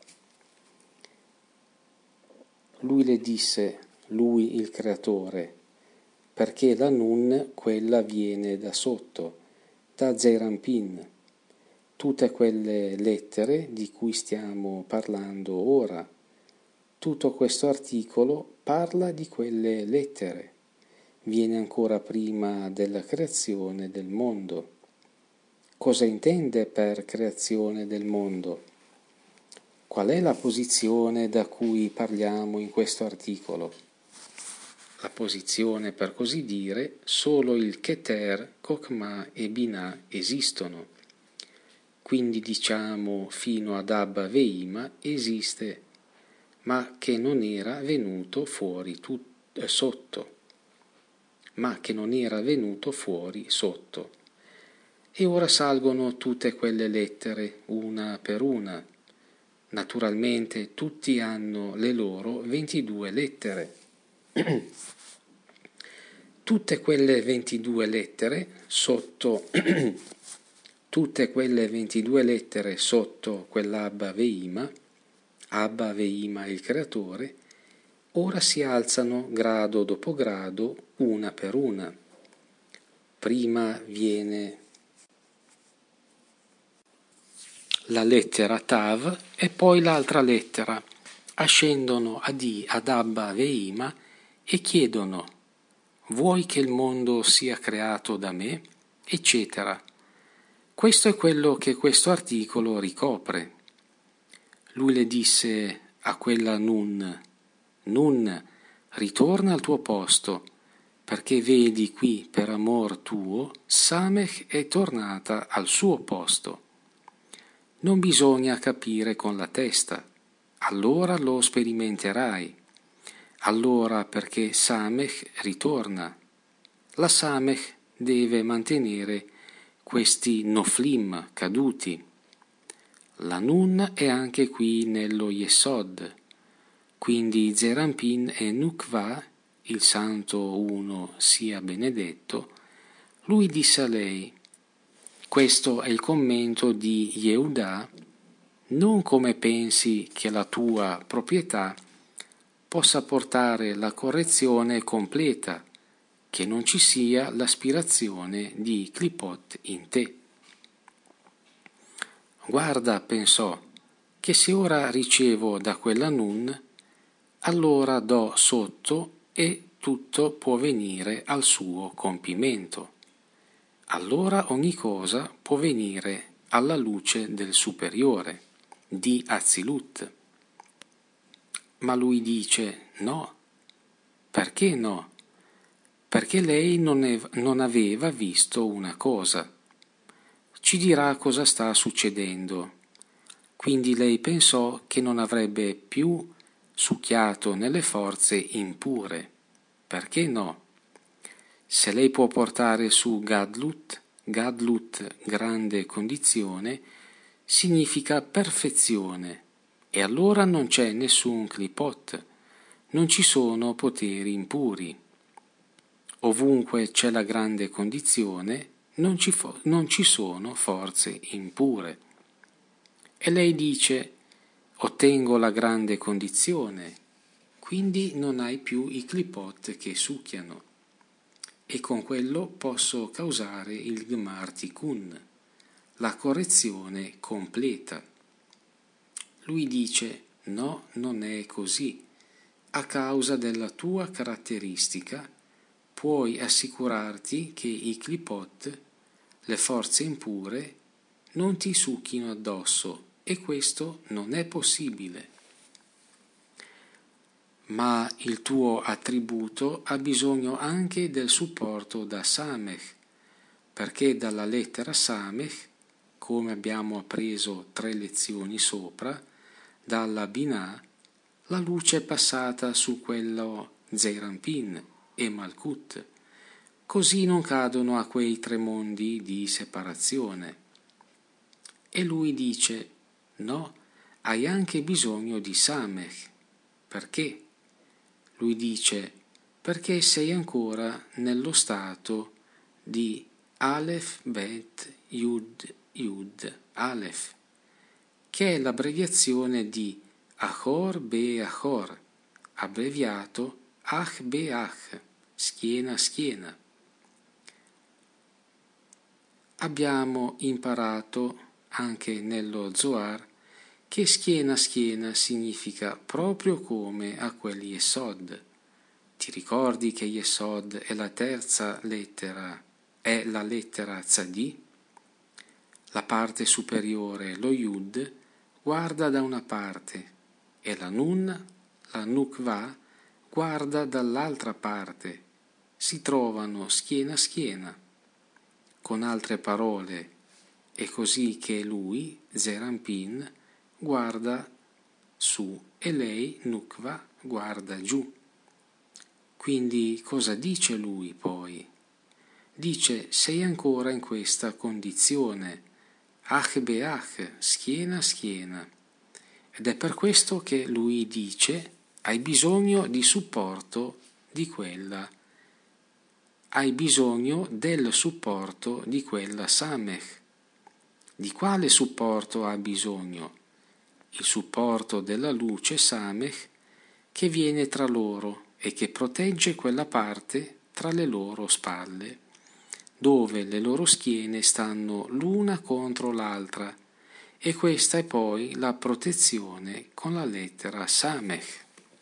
Lui le disse, lui il creatore, perché la Nun, quella viene da sotto, da Zeir Anpin. Tutte quelle lettere di cui stiamo parlando ora, tutto questo articolo parla di quelle lettere, viene ancora prima della creazione del mondo. Cosa intende per creazione del mondo? Qual è la posizione da cui parliamo in questo articolo? La posizione, per così dire, solo il Keter, Chokhmah e Binah esistono. Quindi diciamo fino ad Abba Veima esiste, ma che non era venuto fuori sotto. Ma che non era venuto fuori sotto. E ora salgono tutte quelle lettere, una per una. Naturalmente tutti hanno le loro 22 lettere. tutte quelle 22 lettere sotto tutte quelle 22 lettere sotto quell'Abba Veima, Abba Veima il creatore, ora si alzano grado dopo grado, una per una. Prima viene la lettera Tav e poi l'altra lettera. Ascendono ad Abba Veima e chiedono: vuoi che il mondo sia creato da me? Eccetera. Questo è quello che questo articolo ricopre. Lui le disse a quella Nun: Nun, ritorna al tuo posto, perché vedi qui, per amor tuo, Samech è tornata al suo posto. Non bisogna capire con la testa, allora lo sperimenterai. Allora perché Samech ritorna. La Samech deve mantenere questi Noflim caduti. La Nun è anche qui nello Yesod, quindi Zerampin e Nukva, il Santo Uno sia benedetto, lui disse a lei: questo è il commento di Yehuda, non come pensi che la tua proprietà possa portare la correzione completa, che non ci sia l'aspirazione di Klipot in te. Guarda, pensò, che se ora ricevo da quella Nun, allora do sotto e tutto può venire al suo compimento. Allora ogni cosa può venire alla luce del superiore, di Azilut. Ma lui dice: no. Perché no? Perché lei non aveva visto una cosa. Ci dirà cosa sta succedendo. Quindi lei pensò che non avrebbe più succhiato nelle forze impure. Perché no? Se lei può portare su Gadlut, grande condizione, significa perfezione, e allora non c'è nessun Klipot, non ci sono poteri impuri. Ovunque c'è la grande condizione, non ci sono forze impure. E lei dice: ottengo la grande condizione, quindi non hai più i Klipot che succhiano. E con quello posso causare il Gmar Tikkun, la correzione completa. Lui dice: no, non è così. A causa della tua caratteristica puoi assicurarti che i Klipot, le forze impure, non ti succhino addosso, e questo non è possibile. Ma il tuo attributo ha bisogno anche del supporto da Samech, perché dalla lettera Samech, come abbiamo appreso 3 lezioni sopra, dalla Binah, la luce è passata su quello Zeirampin e Malkut, così non cadono a quei 3 mondi di separazione. E lui dice: no, hai anche bisogno di Samech. Perché? Lui dice: perché sei ancora nello stato di Aleph Bet Yud Yud Aleph, che è l'abbreviazione di Achor Be Achor, abbreviato Ach Be Ach, schiena schiena. Abbiamo imparato anche nello Zohar che schiena schiena significa proprio come a quelli Yesod. Ti ricordi che Yesod è la terza lettera, è la lettera Tzadi? La parte superiore, lo Yud, guarda da una parte e la Nun, la Nukva, guarda dall'altra parte. Si trovano schiena a schiena. Con altre parole, è così che lui, Zerampin, guarda su e lei, Nukva, guarda giù. Quindi cosa dice lui poi? Dice: sei ancora in questa condizione, Ach Beach, schiena a schiena. Ed è per questo che lui dice: hai bisogno di supporto di quella hai bisogno del supporto di quella Samech. Di quale supporto ha bisogno? Il supporto della luce Samech che viene tra loro e che protegge quella parte tra le loro spalle, dove le loro schiene stanno l'una contro l'altra, e questa è poi la protezione con la lettera Samech.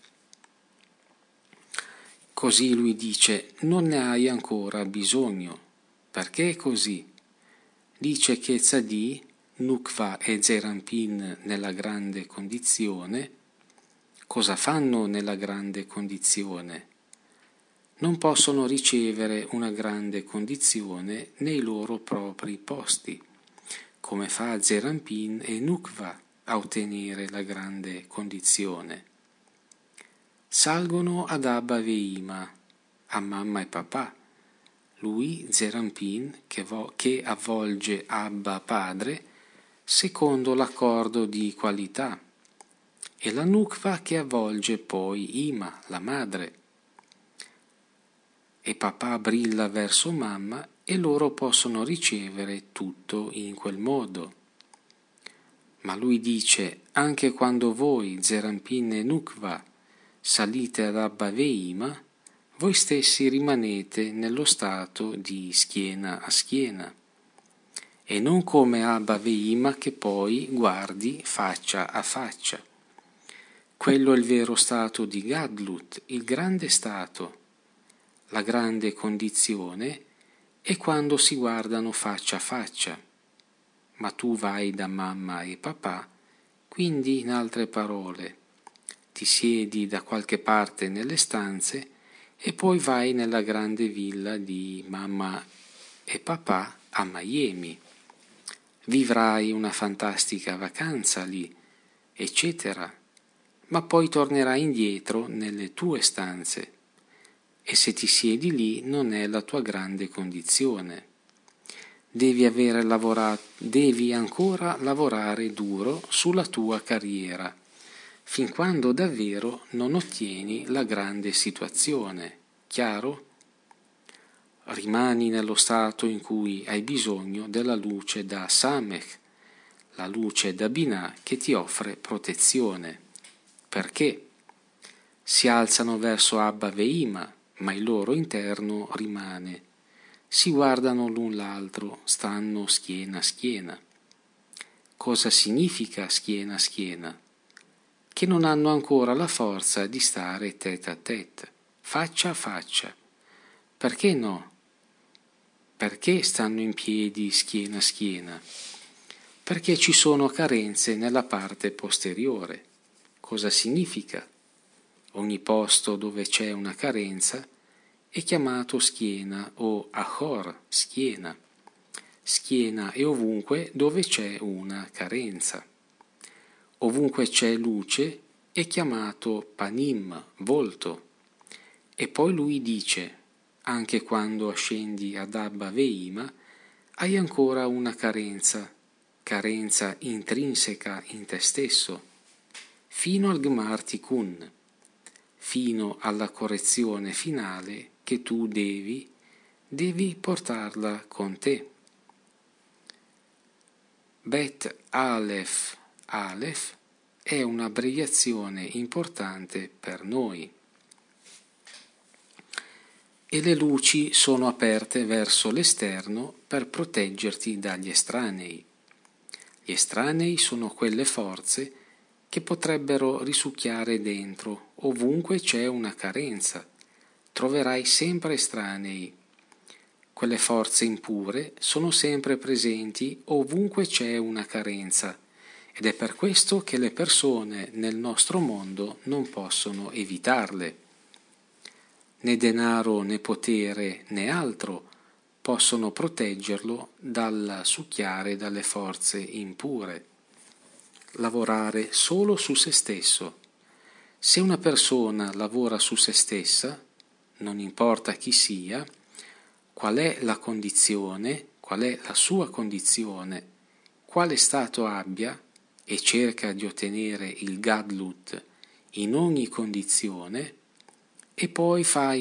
Così lui dice: non ne hai ancora bisogno. Perché è così? Dice che Tzadi, Nukva e Zerampin nella grande condizione, cosa fanno nella grande condizione? Non possono ricevere una grande condizione nei loro propri posti, come fa Zerampin e Nukva a ottenere la grande condizione. Salgono ad Abba Veima, a mamma e papà. Lui, Zerampin, che avvolge Abba padre, secondo l'accordo di qualità, e la Nukva che avvolge poi Ima, la madre. E papà brilla verso mamma e loro possono ricevere tutto in quel modo. Ma lui dice: anche quando voi, Zerampin e Nukva, salite ad Abba Veima, voi stessi rimanete nello stato di schiena a schiena, e non come Abba Veima che poi guardi faccia a faccia. Quello è il vero stato di Gadlut, il grande stato. La grande condizione è quando si guardano faccia a faccia, ma tu vai da mamma e papà, quindi in altre parole, ti siedi da qualche parte nelle stanze e poi vai nella grande villa di mamma e papà a Miami. Vivrai una fantastica vacanza lì, eccetera, ma poi tornerai indietro nelle tue stanze. E se ti siedi lì non è la tua grande condizione. Devi ancora lavorare duro sulla tua carriera, fin quando davvero non ottieni la grande situazione. Chiaro? Rimani nello stato in cui hai bisogno della luce da Samech, la luce da Binah che ti offre protezione. Perché? Si alzano verso Abba Veima, ma il loro interno rimane. Si guardano l'un l'altro, stanno schiena a schiena. Cosa significa schiena a schiena? Che non hanno ancora la forza di stare tête à tête, faccia a faccia. Perché no? Perché stanno in piedi schiena a schiena? Perché ci sono carenze nella parte posteriore. Cosa significa? Ogni posto dove c'è una carenza è chiamato schiena o achor, schiena. Schiena è ovunque dove c'è una carenza. Ovunque c'è luce è chiamato panim, volto. E poi lui dice: anche quando scendi ad Abba Veima hai ancora una carenza intrinseca in te stesso, fino al Gmar Tikkun, fino alla correzione finale che tu devi portarla con te. Bet Aleph Aleph è un'abbreviazione importante per noi. E le luci sono aperte verso l'esterno per proteggerti dagli estranei. Gli estranei sono quelle forze che potrebbero risucchiare dentro ovunque c'è una carenza. Troverai sempre estranei. Quelle forze impure sono sempre presenti ovunque c'è una carenza, ed è per questo che le persone nel nostro mondo non possono evitarle. Né denaro né potere né altro possono proteggerlo dal succhiare dalle forze impure. Lavorare solo su se stesso. Se una persona lavora su se stessa, non importa chi sia, qual è la condizione, qual è la sua condizione, quale stato abbia, e cerca di ottenere il Gadlut in ogni condizione, e poi fai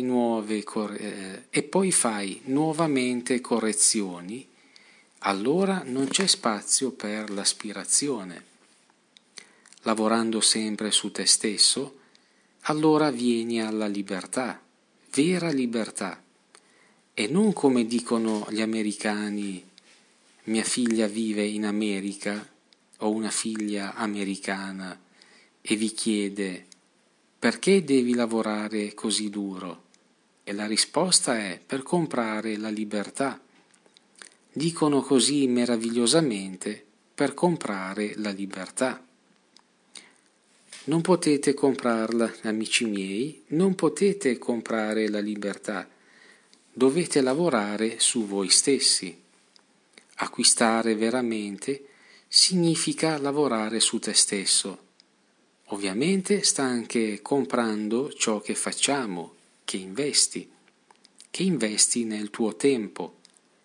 nuovamente correzioni, allora non c'è spazio per l'aspirazione. Lavorando sempre su te stesso, allora vieni alla libertà, vera libertà, e non come dicono gli americani: mia figlia vive in America, o una figlia americana, e vi chiede: perché devi lavorare così duro? E la risposta è: per comprare la libertà. Dicono così meravigliosamente: per comprare la libertà. Non potete comprarla, amici miei, non potete comprare la libertà. Dovete lavorare su voi stessi. Acquistare veramente significa lavorare su te stesso. Ovviamente sta anche comprando ciò che facciamo, che investi nel tuo tempo.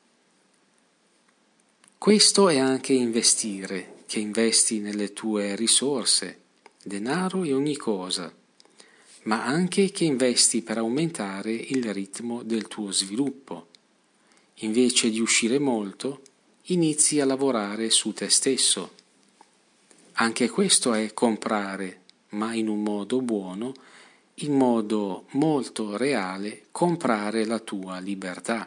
Questo è anche investire, che investi nelle tue risorse, denaro e ogni cosa, ma anche che investi per aumentare il ritmo del tuo sviluppo. Invece di uscire molto, inizi a lavorare su te stesso. Anche questo è comprare, ma in un modo buono, in modo molto reale, comprare la tua libertà.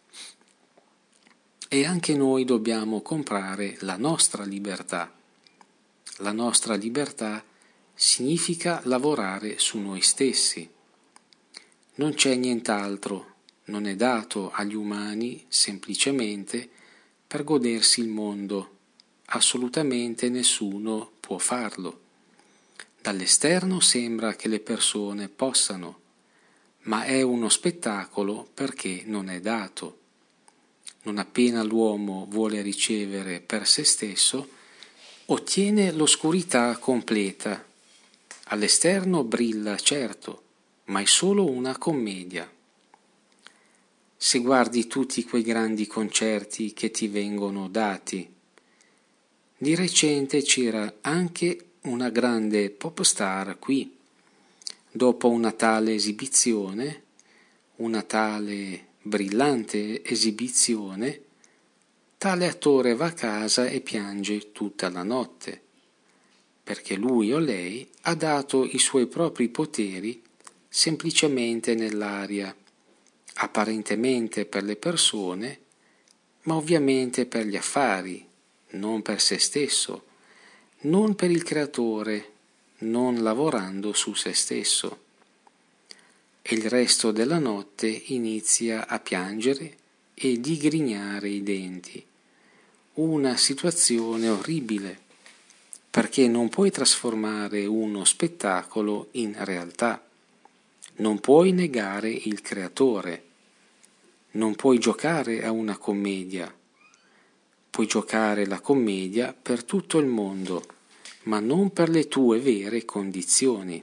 E anche noi dobbiamo comprare la nostra libertà. La nostra libertà significa lavorare su noi stessi. Non c'è nient'altro, non è dato agli umani semplicemente per godersi il mondo. Assolutamente nessuno può farlo. Dall'esterno sembra che le persone possano, ma è uno spettacolo perché non è dato. Non appena l'uomo vuole ricevere per se stesso, ottiene l'oscurità completa. All'esterno brilla, certo, ma è solo una commedia. Se guardi tutti quei grandi concerti che ti vengono dati, di recente c'era anche una grande pop star qui. Dopo una tale esibizione, una tale brillante esibizione, tale attore va a casa e piange tutta la notte, perché lui o lei ha dato i suoi propri poteri semplicemente nell'aria, apparentemente per le persone, ma ovviamente per gli affari, non per se stesso, non per il creatore, non lavorando su se stesso. E il resto della notte inizia a piangere e digrignare i denti. Una situazione orribile, perché non puoi trasformare uno spettacolo in realtà, non puoi negare il creatore, non puoi giocare a una commedia. Puoi giocare la commedia per tutto il mondo, ma non per le tue vere condizioni.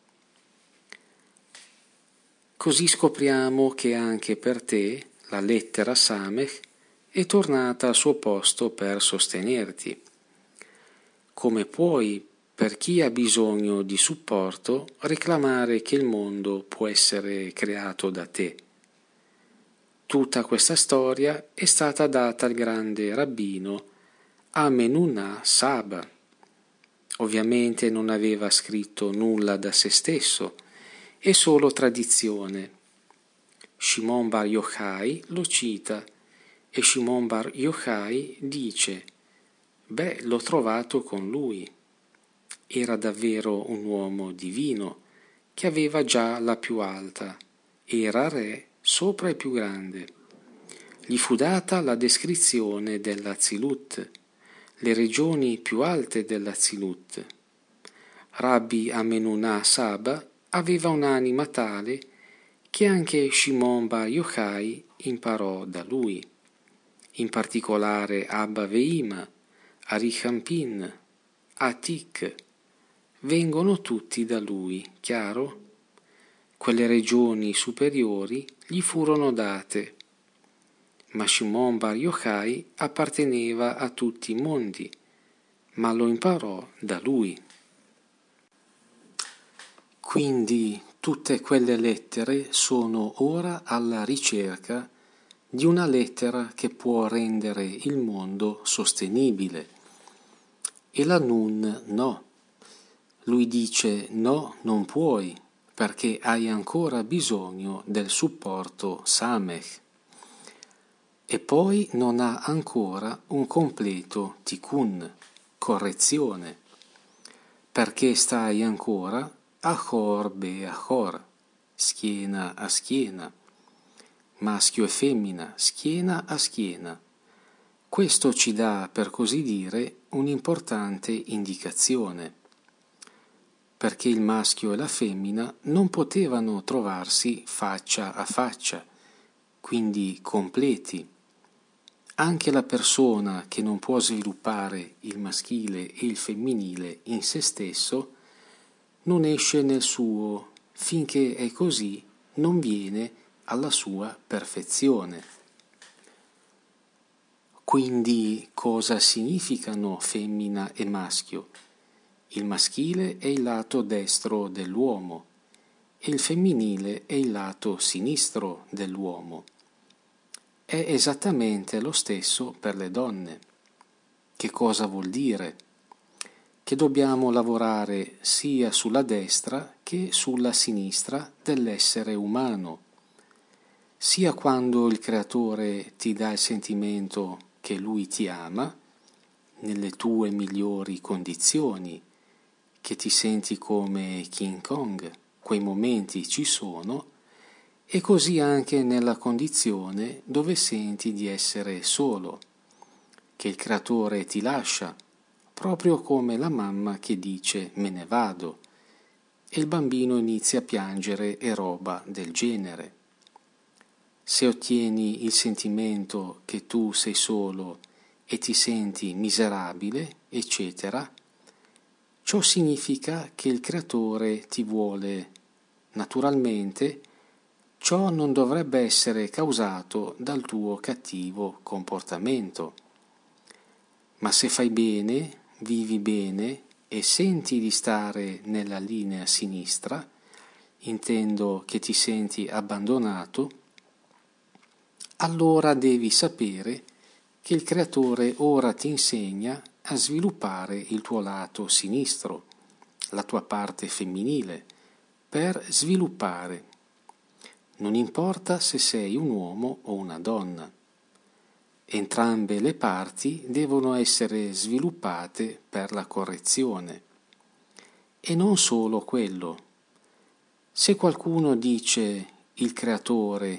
Così scopriamo che anche per te la lettera Samech è tornata al suo posto per sostenerti. Come puoi, per chi ha bisogno di supporto, reclamare che il mondo può essere creato da te? Tutta questa storia è stata data al grande rabbino Amenunà Saba. Ovviamente non aveva scritto nulla da se stesso, è solo tradizione. Shimon Bar Yochai lo cita e Shimon Bar Yochai dice: beh, l'ho trovato con lui. Era davvero un uomo divino che aveva già la più alta, era re sopra il più grande. Gli fu data la descrizione dell'Azilut, le regioni più alte dell'Azilut. Rabbi Amenunà Saba aveva un'anima tale che anche Shimon Bar Yochai imparò da lui, in particolare Abba Veima, Arichampin, Atik, vengono tutti da lui, chiaro? Quelle regioni superiori gli furono date, ma Shimon Bar Yochai apparteneva a tutti i mondi, ma lo imparò da lui. Quindi tutte quelle lettere sono ora alla ricerca di una lettera che può rendere il mondo sostenibile. E la Nun no. Lui dice no, non puoi, perché hai ancora bisogno del supporto Samech. E poi non ha ancora un completo tikkun, correzione, perché stai ancora achor be achor, schiena a schiena, maschio e femmina, schiena a schiena. Questo ci dà, per così dire, un'importante indicazione, perché il maschio e la femmina non potevano trovarsi faccia a faccia, quindi completi. Anche la persona che non può sviluppare il maschile e il femminile in se stesso non esce nel suo, finché è così non viene alla sua perfezione. Quindi cosa significano femmina e maschio? Il maschile è il lato destro dell'uomo e il femminile è il lato sinistro dell'uomo. È esattamente lo stesso per le donne. Che cosa vuol dire? Che dobbiamo lavorare sia sulla destra che sulla sinistra dell'essere umano, sia quando il creatore ti dà il sentimento che lui ti ama, nelle tue migliori condizioni, che ti senti come King Kong, quei momenti ci sono, e così anche nella condizione dove senti di essere solo, che il creatore ti lascia, proprio come la mamma che dice me ne vado, e il bambino inizia a piangere e roba del genere. Se ottieni il sentimento che tu sei solo e ti senti miserabile, eccetera, ciò significa che il creatore ti vuole. Naturalmente, ciò non dovrebbe essere causato dal tuo cattivo comportamento. Ma se fai bene, vivi bene e senti di stare nella linea sinistra, intendo che ti senti abbandonato, allora devi sapere che il creatore ora ti insegna a sviluppare il tuo lato sinistro, la tua parte femminile, per sviluppare. Non importa se sei un uomo o una donna. Entrambe le parti devono essere sviluppate per la correzione. E non solo quello. Se qualcuno dice il creatore,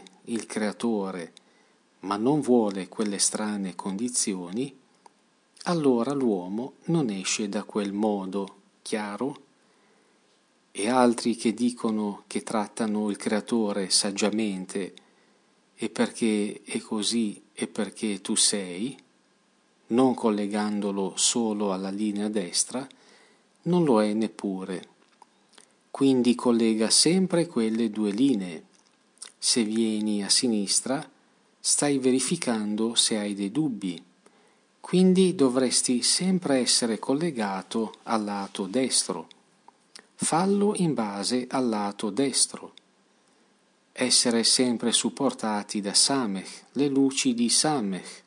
ma non vuole quelle strane condizioni, allora l'uomo non esce da quel modo, chiaro? E altri che dicono che trattano il creatore saggiamente e perché è così e perché tu sei, non collegandolo solo alla linea destra, non lo è neppure. Quindi collega sempre quelle due linee. Se vieni a sinistra, stai verificando se hai dei dubbi. Quindi dovresti sempre essere collegato al lato destro. Fallo in base al lato destro. Essere sempre supportati da Samech, le luci di Samech.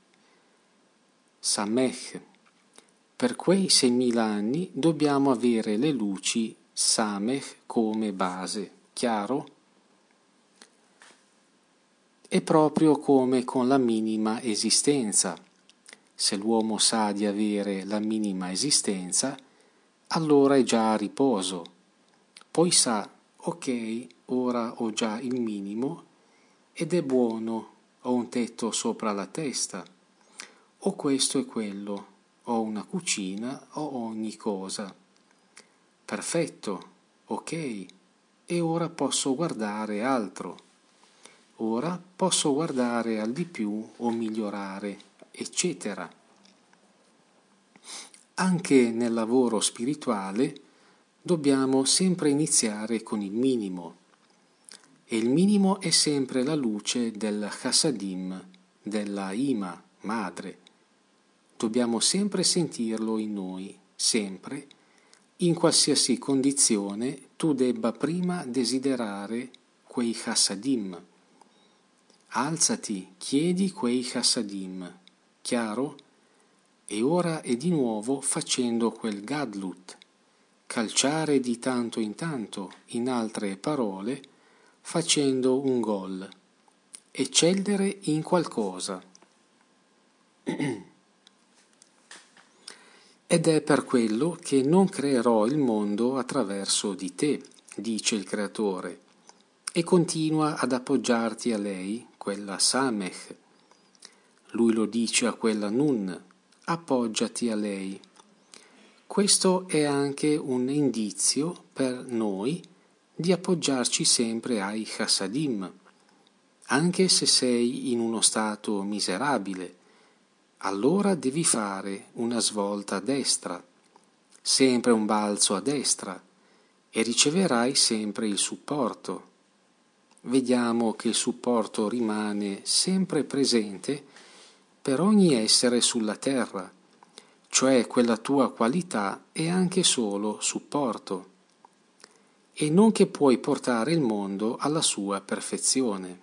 Per quei 6.000 anni dobbiamo avere le luci Samech come base, chiaro? È proprio come con la minima esistenza. Se l'uomo sa di avere la minima esistenza, allora è già a riposo. Poi sa, ok, ora ho già il minimo ed è buono, ho un tetto sopra la testa, o questo e quello, ho una cucina, ho ogni cosa. Perfetto, ok, e ora posso guardare altro. Ora posso guardare al di più o migliorare, eccetera. Anche nel lavoro spirituale dobbiamo sempre iniziare con il minimo. E il minimo è sempre la luce del Chassadim, della Ima, madre. Dobbiamo sempre sentirlo in noi, sempre, in qualsiasi condizione, tu debba prima desiderare quei chassadim. Alzati, chiedi quei chassadim, chiaro? E ora è di nuovo facendo quel gadlut, calciare di tanto in altre parole, facendo un gol, eccellere in qualcosa. Ed è per quello che non creerò il mondo attraverso di te, dice il Creatore, e continua ad appoggiarti a lei, quella Samech. Lui lo dice a quella Nun, appoggiati a lei. Questo è anche un indizio per noi di appoggiarci sempre ai chassadim, anche se sei in uno stato miserabile. Allora devi fare una svolta a destra, sempre un balzo a destra, e riceverai sempre il supporto. Vediamo che il supporto rimane sempre presente per ogni essere sulla terra, cioè quella tua qualità è anche solo supporto, e non che puoi portare il mondo alla sua perfezione.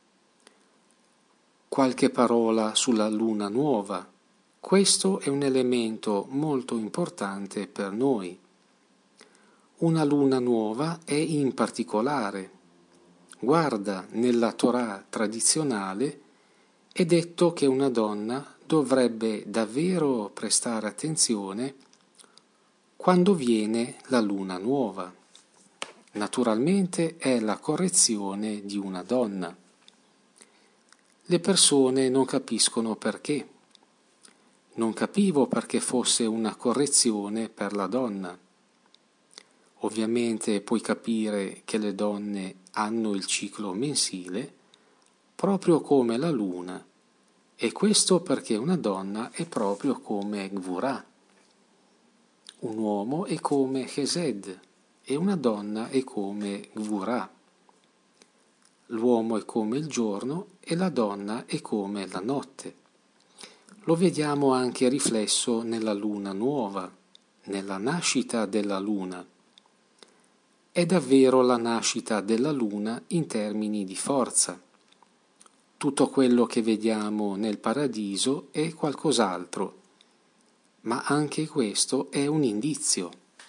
Qualche parola sulla luna nuova. Questo è un elemento molto importante per noi. Una luna nuova è in particolare. Guarda, nella Torah tradizionale è detto che una donna dovrebbe davvero prestare attenzione quando viene la luna nuova. Naturalmente è la correzione di una donna. Le persone non capiscono perché. Non capivo perché fosse una correzione per la donna. Ovviamente puoi capire che le donne hanno il ciclo mensile proprio come la luna, e questo perché una donna è proprio come Gvurah. Un uomo è come Chesed e una donna è come Gvurah. L'uomo è come il giorno e la donna è come la notte. Lo vediamo anche riflesso nella luna nuova, nella nascita della luna. È davvero la nascita della luna in termini di forza. Tutto quello che vediamo nel paradiso è qualcos'altro, ma anche questo è un indizio.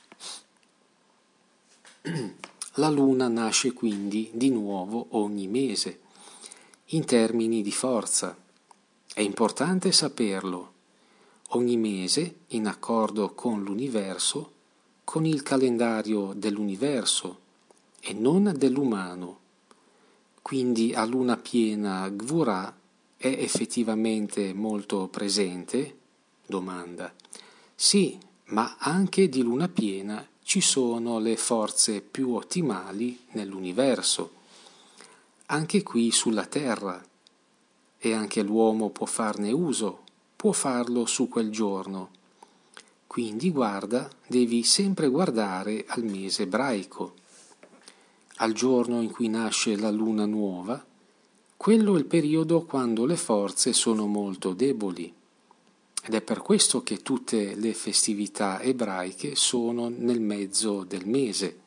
La luna nasce quindi di nuovo ogni mese, in termini di forza. È importante saperlo. Ogni mese, in accordo con l'universo, con il calendario dell'universo e non dell'umano. Quindi a luna piena Gvurah è effettivamente molto presente? Domanda. Sì, ma anche di luna piena ci sono le forze più ottimali nell'universo, anche qui sulla Terra, e anche l'uomo può farne uso, può farlo su quel giorno. Quindi guarda, devi sempre guardare al mese ebraico, al giorno in cui nasce la luna nuova. Quello è il periodo quando le forze sono molto deboli. Ed è per questo che tutte le festività ebraiche sono nel mezzo del mese,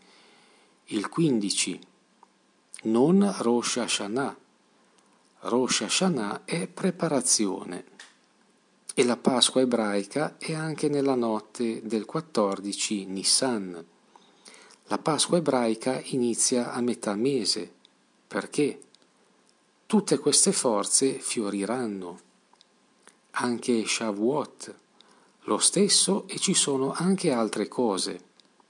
il 15, non Rosh Hashanah. Rosh Hashanah è preparazione e la Pasqua ebraica è anche nella notte del 14 Nissan. La Pasqua ebraica inizia a metà mese. Perché? Tutte queste forze fioriranno. Anche Shavuot, lo stesso, e ci sono anche altre cose.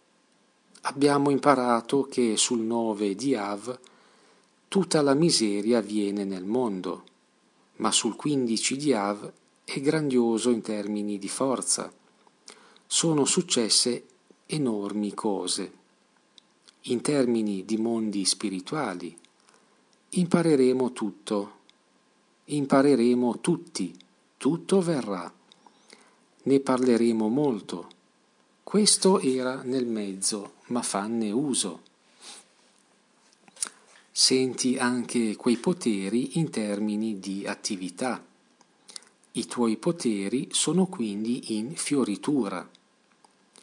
Abbiamo imparato che sul 9 di Av tutta la miseria viene nel mondo, ma sul 15 di Av è grandioso in termini di forza. Sono successe enormi cose. In termini di mondi spirituali, impareremo tutto, impareremo tutti. Tutto verrà. Ne parleremo molto. Questo era nel mezzo, ma fanne uso. Senti anche quei poteri in termini di attività. I tuoi poteri sono quindi in fioritura.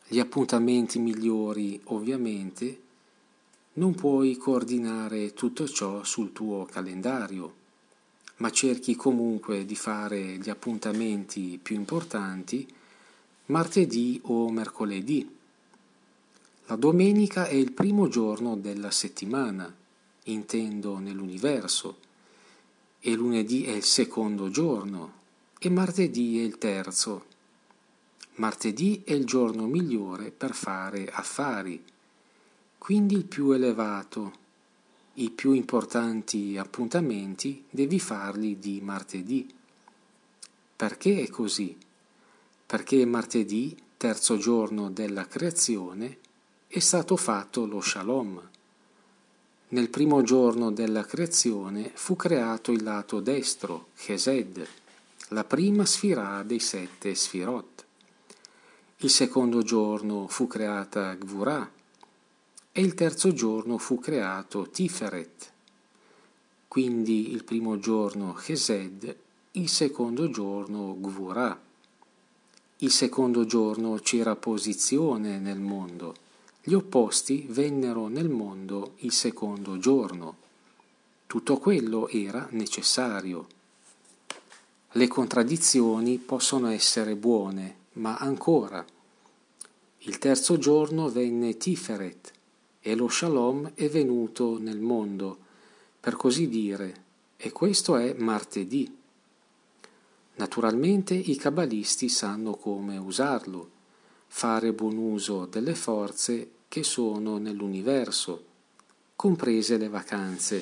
Gli appuntamenti migliori, ovviamente, non puoi coordinare tutto ciò sul tuo calendario, ma cerchi comunque di fare gli appuntamenti più importanti martedì o mercoledì. La domenica è il primo giorno della settimana, intendo nell'universo, e lunedì è il secondo giorno, e martedì è il terzo. Martedì è il giorno migliore per fare affari, quindi il più elevato. I più importanti appuntamenti devi farli di martedì. Perché è così? Perché martedì, terzo giorno della creazione, è stato fatto lo Shalom. Nel primo giorno della creazione fu creato il lato destro, Chesed, la prima sfirah dei 7 sfirot. Il secondo giorno fu creata Gvurah e il terzo giorno fu creato Tiferet. Quindi il primo giorno Chesed, il secondo giorno Gvurah. Il secondo giorno c'era posizione nel mondo. Gli opposti vennero nel mondo il secondo giorno. Tutto quello era necessario. Le contraddizioni possono essere buone, ma ancora. Il terzo giorno venne Tiferet e lo Shalom è venuto nel mondo, per così dire, e questo è martedì. Naturalmente i cabalisti sanno come usarlo, fare buon uso delle forze che sono nell'universo, comprese le vacanze.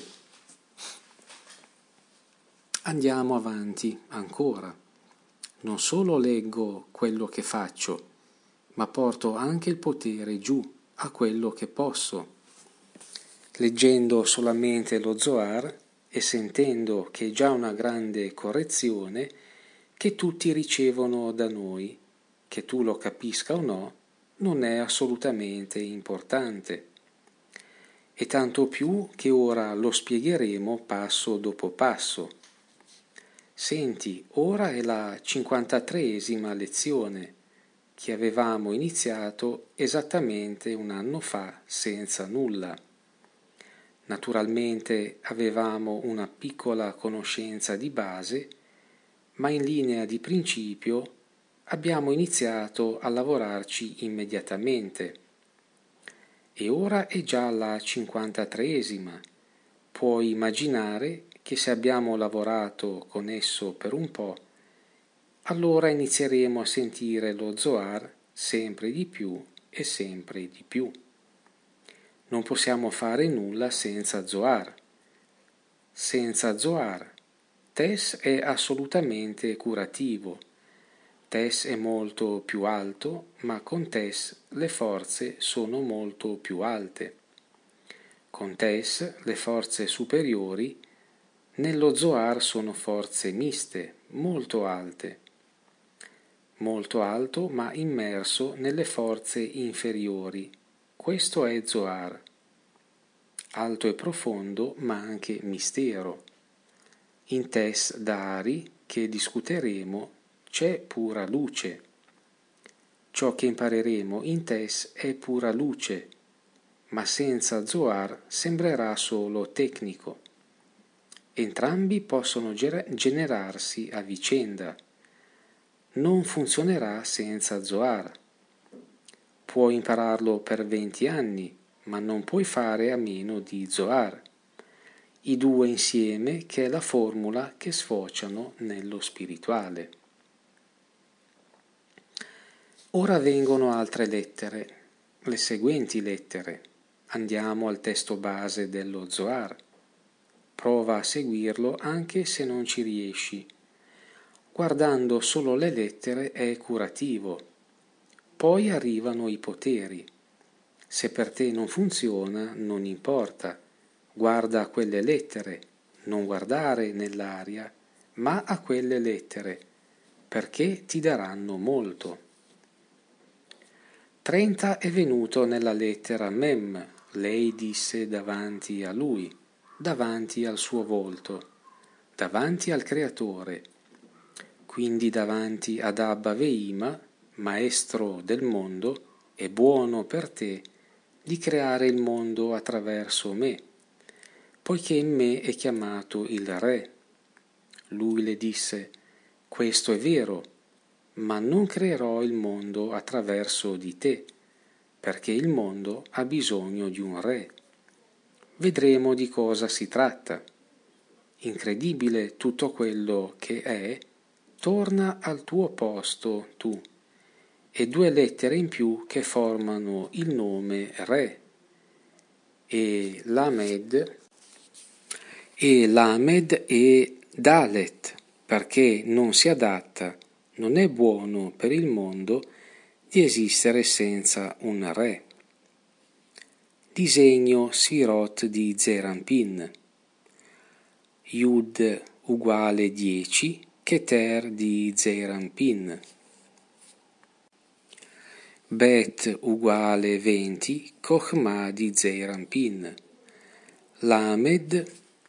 Andiamo avanti ancora. Non solo leggo quello che faccio, ma porto anche il potere giù a quello che posso. Leggendo solamente lo Zohar e sentendo che è già una grande correzione che tutti ricevono da noi, che tu lo capisca o no, non è assolutamente importante. E tanto più che ora lo spiegheremo passo dopo passo. Senti, ora è la 53esima lezione che avevamo iniziato esattamente un anno fa senza nulla. Naturalmente avevamo una piccola conoscenza di base, ma in linea di principio abbiamo iniziato a lavorarci immediatamente. E ora è già la 53esima. Puoi immaginare che se abbiamo lavorato con esso per un po', allora inizieremo a sentire lo Zohar sempre di più e sempre di più. Non possiamo fare nulla senza Zohar. Senza Zohar, Tess è assolutamente curativo. Tess è molto più alto, ma con Tess le forze sono molto più alte. Con Tess le forze superiori nello Zohar sono forze miste, molto alte. Molto alto ma immerso nelle forze inferiori. Questo è Zohar. Alto e profondo ma anche mistero. In Tess Dari, che discuteremo, c'è pura luce. Ciò che impareremo in Tess è pura luce, ma senza Zohar sembrerà solo tecnico. Entrambi possono generarsi a vicenda. Non funzionerà senza Zohar. Puoi impararlo per 20 anni, ma non puoi fare a meno di Zohar. I due insieme che è la formula che sfociano nello spirituale. Ora vengono altre lettere, le seguenti lettere. Andiamo al testo base dello Zohar. Prova a seguirlo anche se non ci riesci. Guardando solo le lettere è curativo. Poi arrivano i poteri. Se per te non funziona, non importa. Guarda a quelle lettere, non guardare nell'aria, ma a quelle lettere, perché ti daranno molto. 30 è venuto nella lettera Mem. Lei disse davanti a lui, davanti al suo volto, davanti al Creatore, quindi davanti ad Abba Veima, maestro del mondo, è buono per te di creare il mondo attraverso me, poiché in me è chiamato il Re. Lui le disse: questo è vero, ma non creerò il mondo attraverso di te, perché il mondo ha bisogno di un re. Vedremo di cosa si tratta. Incredibile tutto quello che è, torna al tuo posto tu, e 2 lettere in più che formano il nome Re, e Lamed e Dalet, perché non si adatta, non è buono per il mondo di esistere senza un re. Disegno Sfirot di Zerampin. Yud uguale 10, Keter di Zerampin. Bet uguale 20, Chochmah di Zerampin. Lamed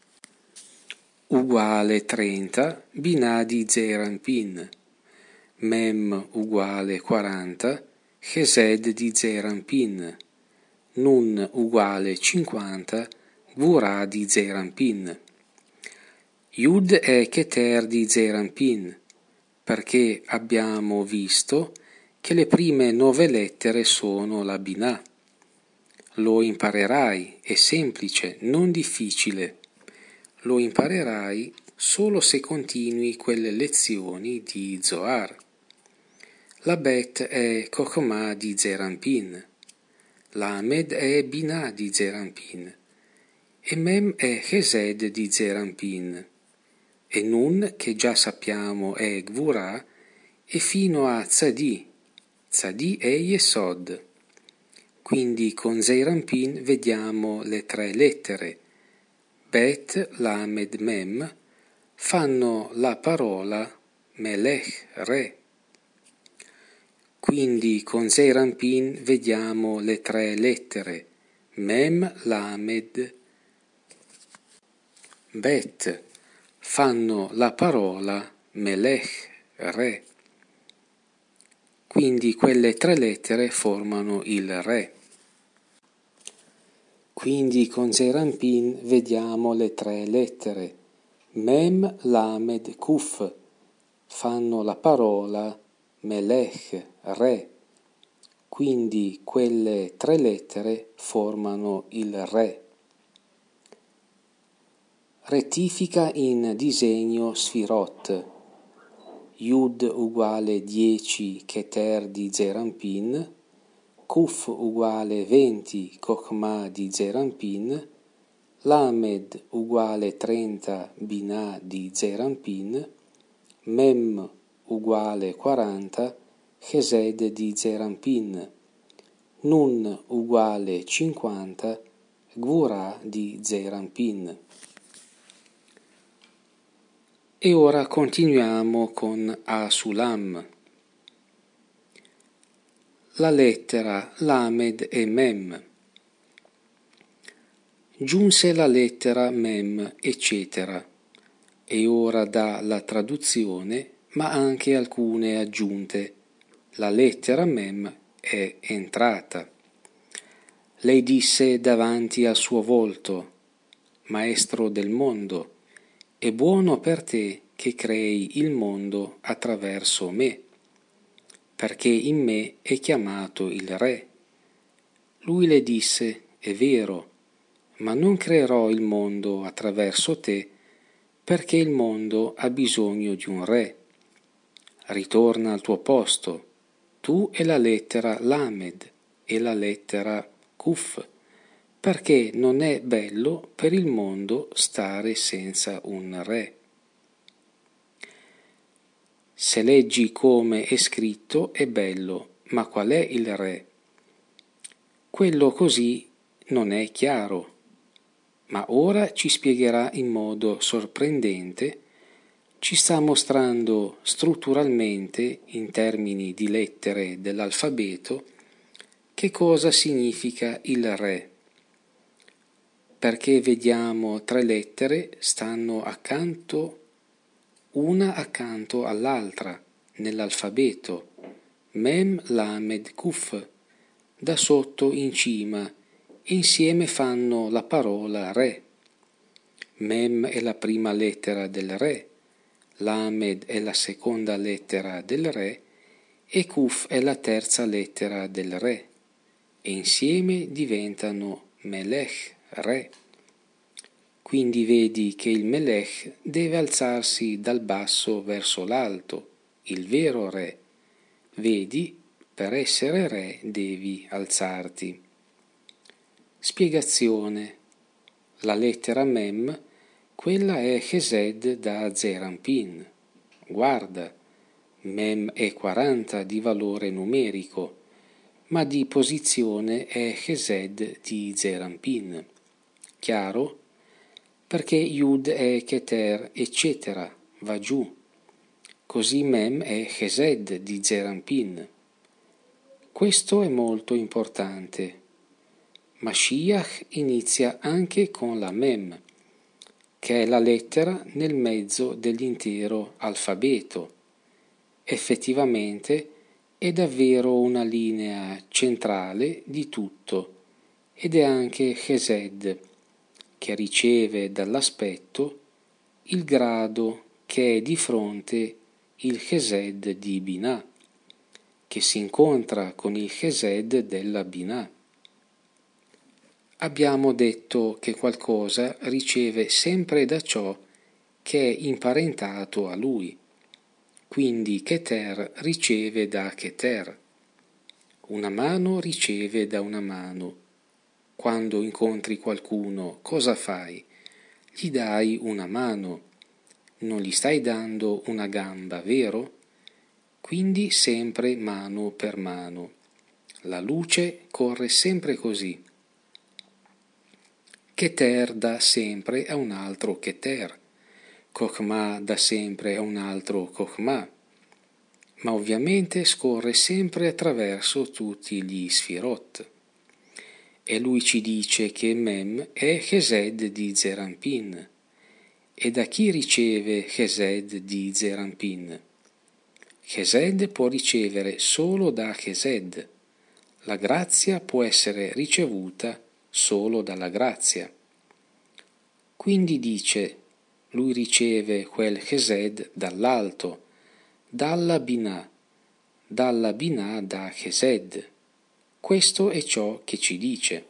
uguale 30, Binah di Zerampin. Mem uguale 40, Chesed di Zerampin. Nun uguale 50, Gvurah di Zerampin. Yud è Keter di Zerampin, perché abbiamo visto che le prime 9 lettere sono la Binah. Lo imparerai, è semplice, non difficile. Lo imparerai solo se continui quelle lezioni di Zohar. La Bet è Chochmah di Zerampin. La Lamed è Binah di Zerampin. E Mem è Chesed di Zerampin. E Nun, che già sappiamo è Gvurah, e fino a Tzadi. Tzadi è Yesod. Quindi con Zeirampin vediamo le 3 lettere Bet, Lamed, Mem fanno la parola Melech, Re. Quindi con Zeirampin vediamo le 3 lettere Mem, Lamed, Bet fanno la parola Melech, Re. Quindi quelle 3 lettere formano il Re. Quindi con Zeirampin vediamo le 3 lettere Mem, Lamed, Kuf fanno la parola Melech, Re. Quindi quelle 3 lettere formano il Re. Rettifica in disegno Sfirot. Yud uguale 10 Keter di Zerampin, Kuf uguale 20 Chochmah di Zerampin, Lamed uguale 30 Binah di Zerampin, Mem uguale 40 Chesed di Zerampin, Nun uguale 50 Gvurah di Zerampin. E ora continuiamo con Asulam. La lettera Lamed e Mem. Giunse la lettera Mem, eccetera, e ora dà la traduzione, ma anche alcune aggiunte. La lettera Mem è entrata. Lei disse davanti al suo volto: Maestro del mondo, è buono per te che crei il mondo attraverso me, perché in me è chiamato il Re. Lui le disse: è vero, ma non creerò il mondo attraverso te, perché il mondo ha bisogno di un Re. Ritorna al tuo posto, tu e la lettera Lamed e la lettera Kuf, perché non è bello per il mondo stare senza un re. Se leggi come è scritto è bello, ma qual è il re? Quello così non è chiaro, ma ora ci spiegherà in modo sorprendente, ci sta mostrando strutturalmente, in termini di lettere dell'alfabeto, che cosa significa il re. Perché vediamo 3 lettere stanno accanto, una accanto all'altra nell'alfabeto, Mem, Lamed, Kuf, da sotto in cima e insieme fanno la parola re. Mem è la prima lettera del re, Lamed è la seconda lettera del re e Kuf è la terza lettera del re, e insieme diventano Melech, re. Quindi vedi che il Melech deve alzarsi dal basso verso l'alto, il vero re. Vedi, per essere re devi alzarti. Spiegazione. La lettera Mem, quella è Chesed da Zeranpin. Guarda, Mem è 40 di valore numerico, ma di posizione è Chesed di Zeranpin. Chiaro? Perché Yud è Keter, eccetera, va giù. Così Mem è Chesed di Zeranpin. Questo è molto importante. Mashiach inizia anche con la Mem, che è la lettera nel mezzo dell'intero alfabeto. Effettivamente è davvero una linea centrale di tutto ed è anche Chesed, che riceve dall'aspetto il grado che è di fronte il Chesed di Binah, che si incontra con il Chesed della Binah. Abbiamo detto che qualcosa riceve sempre da ciò che è imparentato a lui. Quindi Keter riceve da Keter. Una mano riceve da una mano. Quando incontri qualcuno, cosa fai? Gli dai una mano. Non gli stai dando una gamba, vero? Quindi sempre mano per mano. La luce corre sempre così. Keter dà sempre a un altro Keter, Chokhmah dà sempre a un altro Chokhmah, ma ovviamente scorre sempre attraverso tutti gli Sfirot. E lui ci dice che Mem è Chesed di Zeranpin. E da chi riceve Chesed di Zeranpin? Chesed può ricevere solo da Chesed. La grazia può essere ricevuta solo dalla grazia. Quindi dice, lui riceve quel Chesed dall'alto, dalla Binah da Chesed. Questo è ciò che ci dice.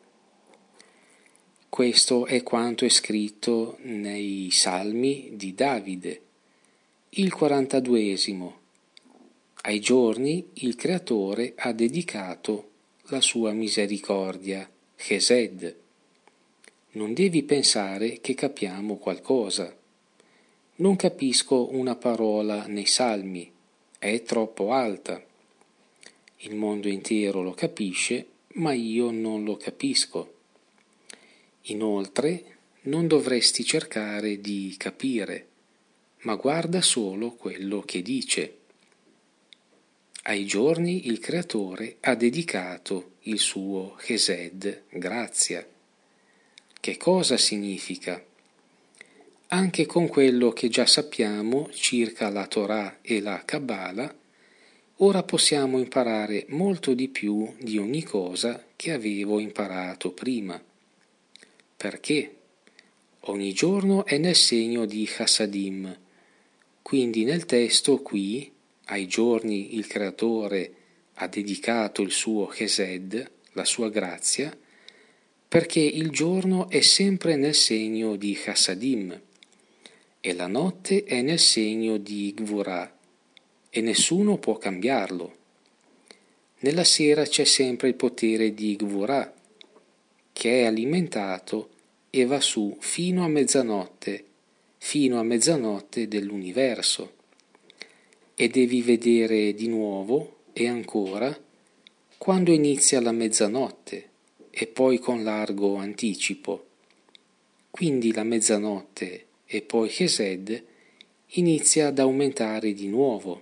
Questo è quanto è scritto nei Salmi di Davide, il 42esimo. Ai giorni il Creatore ha dedicato la sua misericordia, Chesed. Non devi pensare che capiamo qualcosa. Non capisco una parola nei Salmi, è troppo alta. Il mondo intero lo capisce, ma io non lo capisco. Inoltre, non dovresti cercare di capire, ma guarda solo quello che dice. Ai giorni il Creatore ha dedicato il suo Chesed, grazia. Che cosa significa? Anche con quello che già sappiamo circa la Torah e la Kabbalah, ora possiamo imparare molto di più di ogni cosa che avevo imparato prima. Perché? Ogni giorno è nel segno di Chassadim, quindi nel testo qui, ai giorni il Creatore ha dedicato il suo Chesed, la sua grazia, perché il giorno è sempre nel segno di Chassadim e la notte è nel segno di Gvurah e nessuno può cambiarlo. Nella sera c'è sempre il potere di Gvurah, che è alimentato e va su fino a mezzanotte dell'universo. E devi vedere di nuovo e ancora quando inizia la mezzanotte e poi con largo anticipo. Quindi la mezzanotte e poi Chesed inizia ad aumentare di nuovo.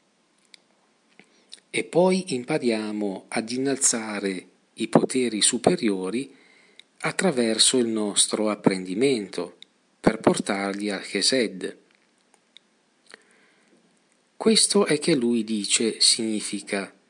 E poi impariamo ad innalzare i poteri superiori attraverso il nostro apprendimento per portarli al Chesed. Questo è che lui dice significa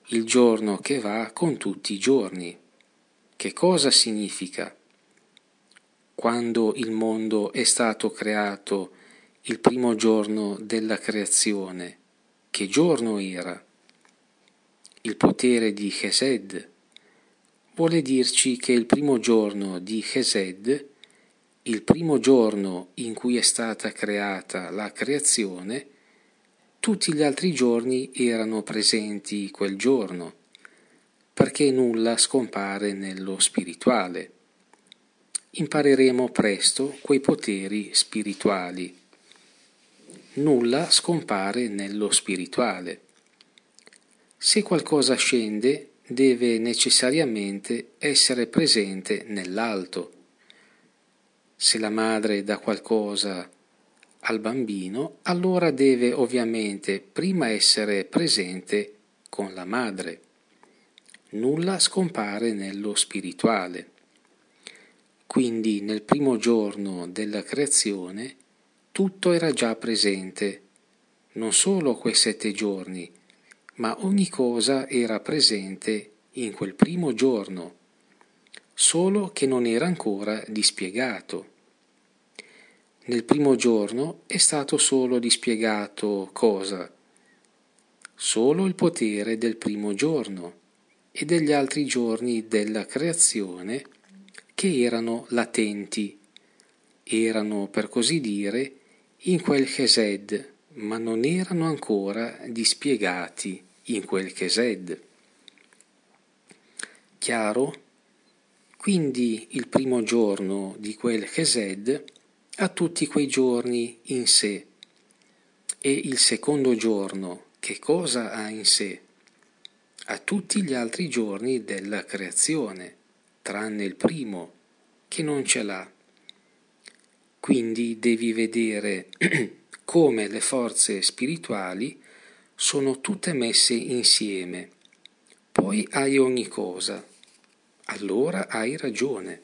il giorno che va con tutti i giorni. Che cosa significa? Quando il mondo è stato creato, il primo giorno della creazione, che giorno era? Il potere di Chesed vuole dirci che il primo giorno di Chesed, il primo giorno in cui è stata creata la creazione, tutti gli altri giorni erano presenti quel giorno, perché nulla scompare nello spirituale. Impareremo presto quei poteri spirituali. Nulla scompare nello spirituale. Se qualcosa scende, deve necessariamente essere presente nell'alto. Se la madre dà qualcosa al bambino, allora deve ovviamente prima essere presente con la madre. Nulla scompare nello spirituale. Quindi nel primo giorno della creazione tutto era già presente, non solo quei 7 giorni, ma ogni cosa era presente in quel primo giorno, solo che non era ancora dispiegato. Nel primo giorno è stato solo dispiegato cosa? Solo il potere del primo giorno e degli altri giorni della creazione che erano latenti, erano per così dire in quel Chesed, ma non erano ancora dispiegati in quel Chesed. Chiaro? Quindi il primo giorno di quel Chesed ha tutti quei giorni in sé. E il secondo giorno che cosa ha in sé? Ha tutti gli altri giorni della creazione, tranne il primo, che non ce l'ha. Quindi devi vedere come le forze spirituali sono tutte messe insieme. Poi hai ogni cosa. Allora hai ragione.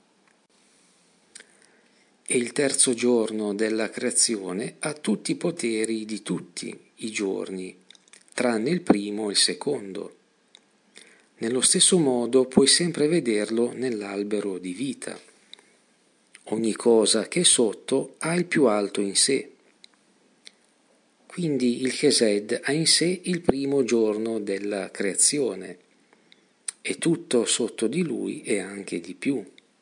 E il terzo giorno della creazione ha tutti i poteri di tutti i giorni, tranne il primo e il secondo. Nello stesso modo puoi sempre vederlo nell'albero di vita. Ogni cosa che è sotto ha il più alto in sé. Quindi il Chesed ha in sé il primo giorno della creazione e tutto sotto di lui e anche di più.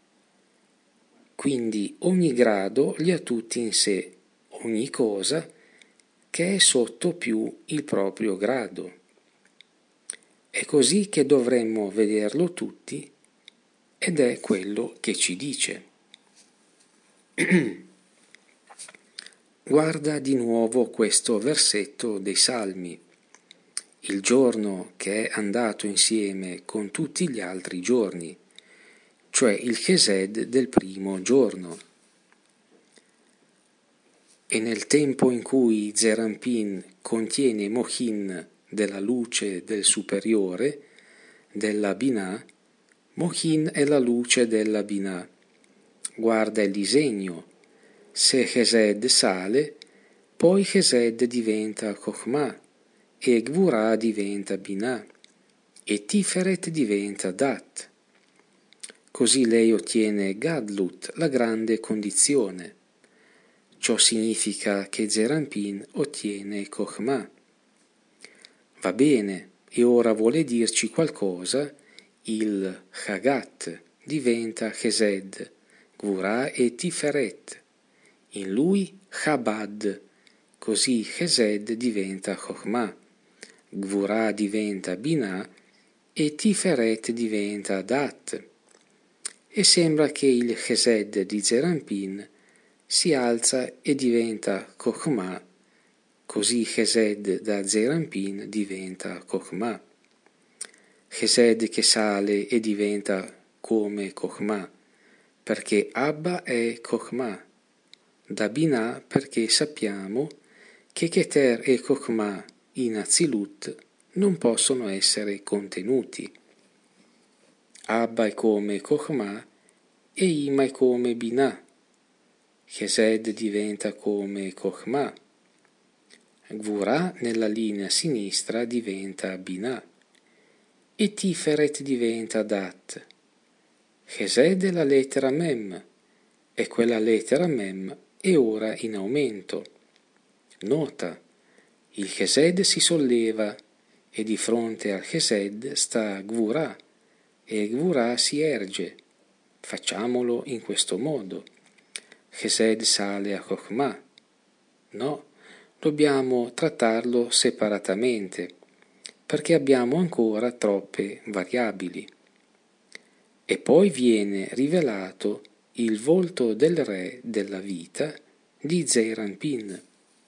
Quindi ogni grado li ha tutti in sé, ogni cosa che è sotto più il proprio grado. È così che dovremmo vederlo tutti ed è quello che ci dice. Guarda di nuovo questo versetto dei Salmi. Il giorno che è andato insieme con tutti gli altri giorni, cioè il Chesed del primo giorno. E nel tempo in cui Zerampin contiene Mochin della luce del superiore, della Binah, Mochin è la luce della Binah. Guarda il disegno. Se Chesed sale, poi Chesed diventa Chokhmah, e Gvurah diventa Binah, e Tiferet diventa Dat. Così lei ottiene Gadlut, la grande condizione. Ciò significa che Zerampin ottiene Chokhmah. Va bene, e ora vuole dirci qualcosa, il Chagat diventa Chesed, Gvurah e Tiferet. In lui Chabad, così Chesed diventa Chokhmah, Gvurah diventa Binah e Tiferet diventa Dat. E sembra che il Chesed di Zerampin si alza e diventa Chokhmah, così Chesed da Zerampin diventa Chokhmah. Chesed che sale e diventa come Chokhmah, perché Abba è Chokhmah. Da Binah perché sappiamo che Keter e Chokhmah in Atzilut non possono essere contenuti. Abba è come Chokhmah e Ima è come Binah. Chesed diventa come Chokhmah. Gvurah nella linea sinistra diventa Binah e Tiferet diventa Dat. Chesed è la lettera Mem, e quella lettera Mem è ora in aumento. Nota, il Chesed si solleva e di fronte al Chesed sta Gvurah e Gvurah si erge. Facciamolo in questo modo. Chesed sale a Chokhmah. No, dobbiamo trattarlo separatamente, perché abbiamo ancora troppe variabili. E poi viene rivelato il volto del re della vita di Zeir Anpin.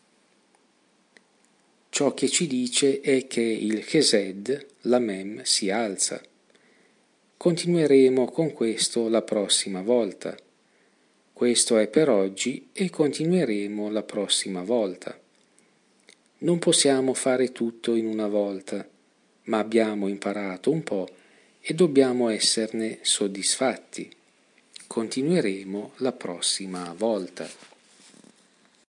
Ciò che ci dice è che il Chesed, la Mem, si alza. Continueremo con questo la prossima volta. Questo è per oggi e continueremo la prossima volta. Non possiamo fare tutto in una volta, ma abbiamo imparato un po' e dobbiamo esserne soddisfatti. Continueremo la prossima volta.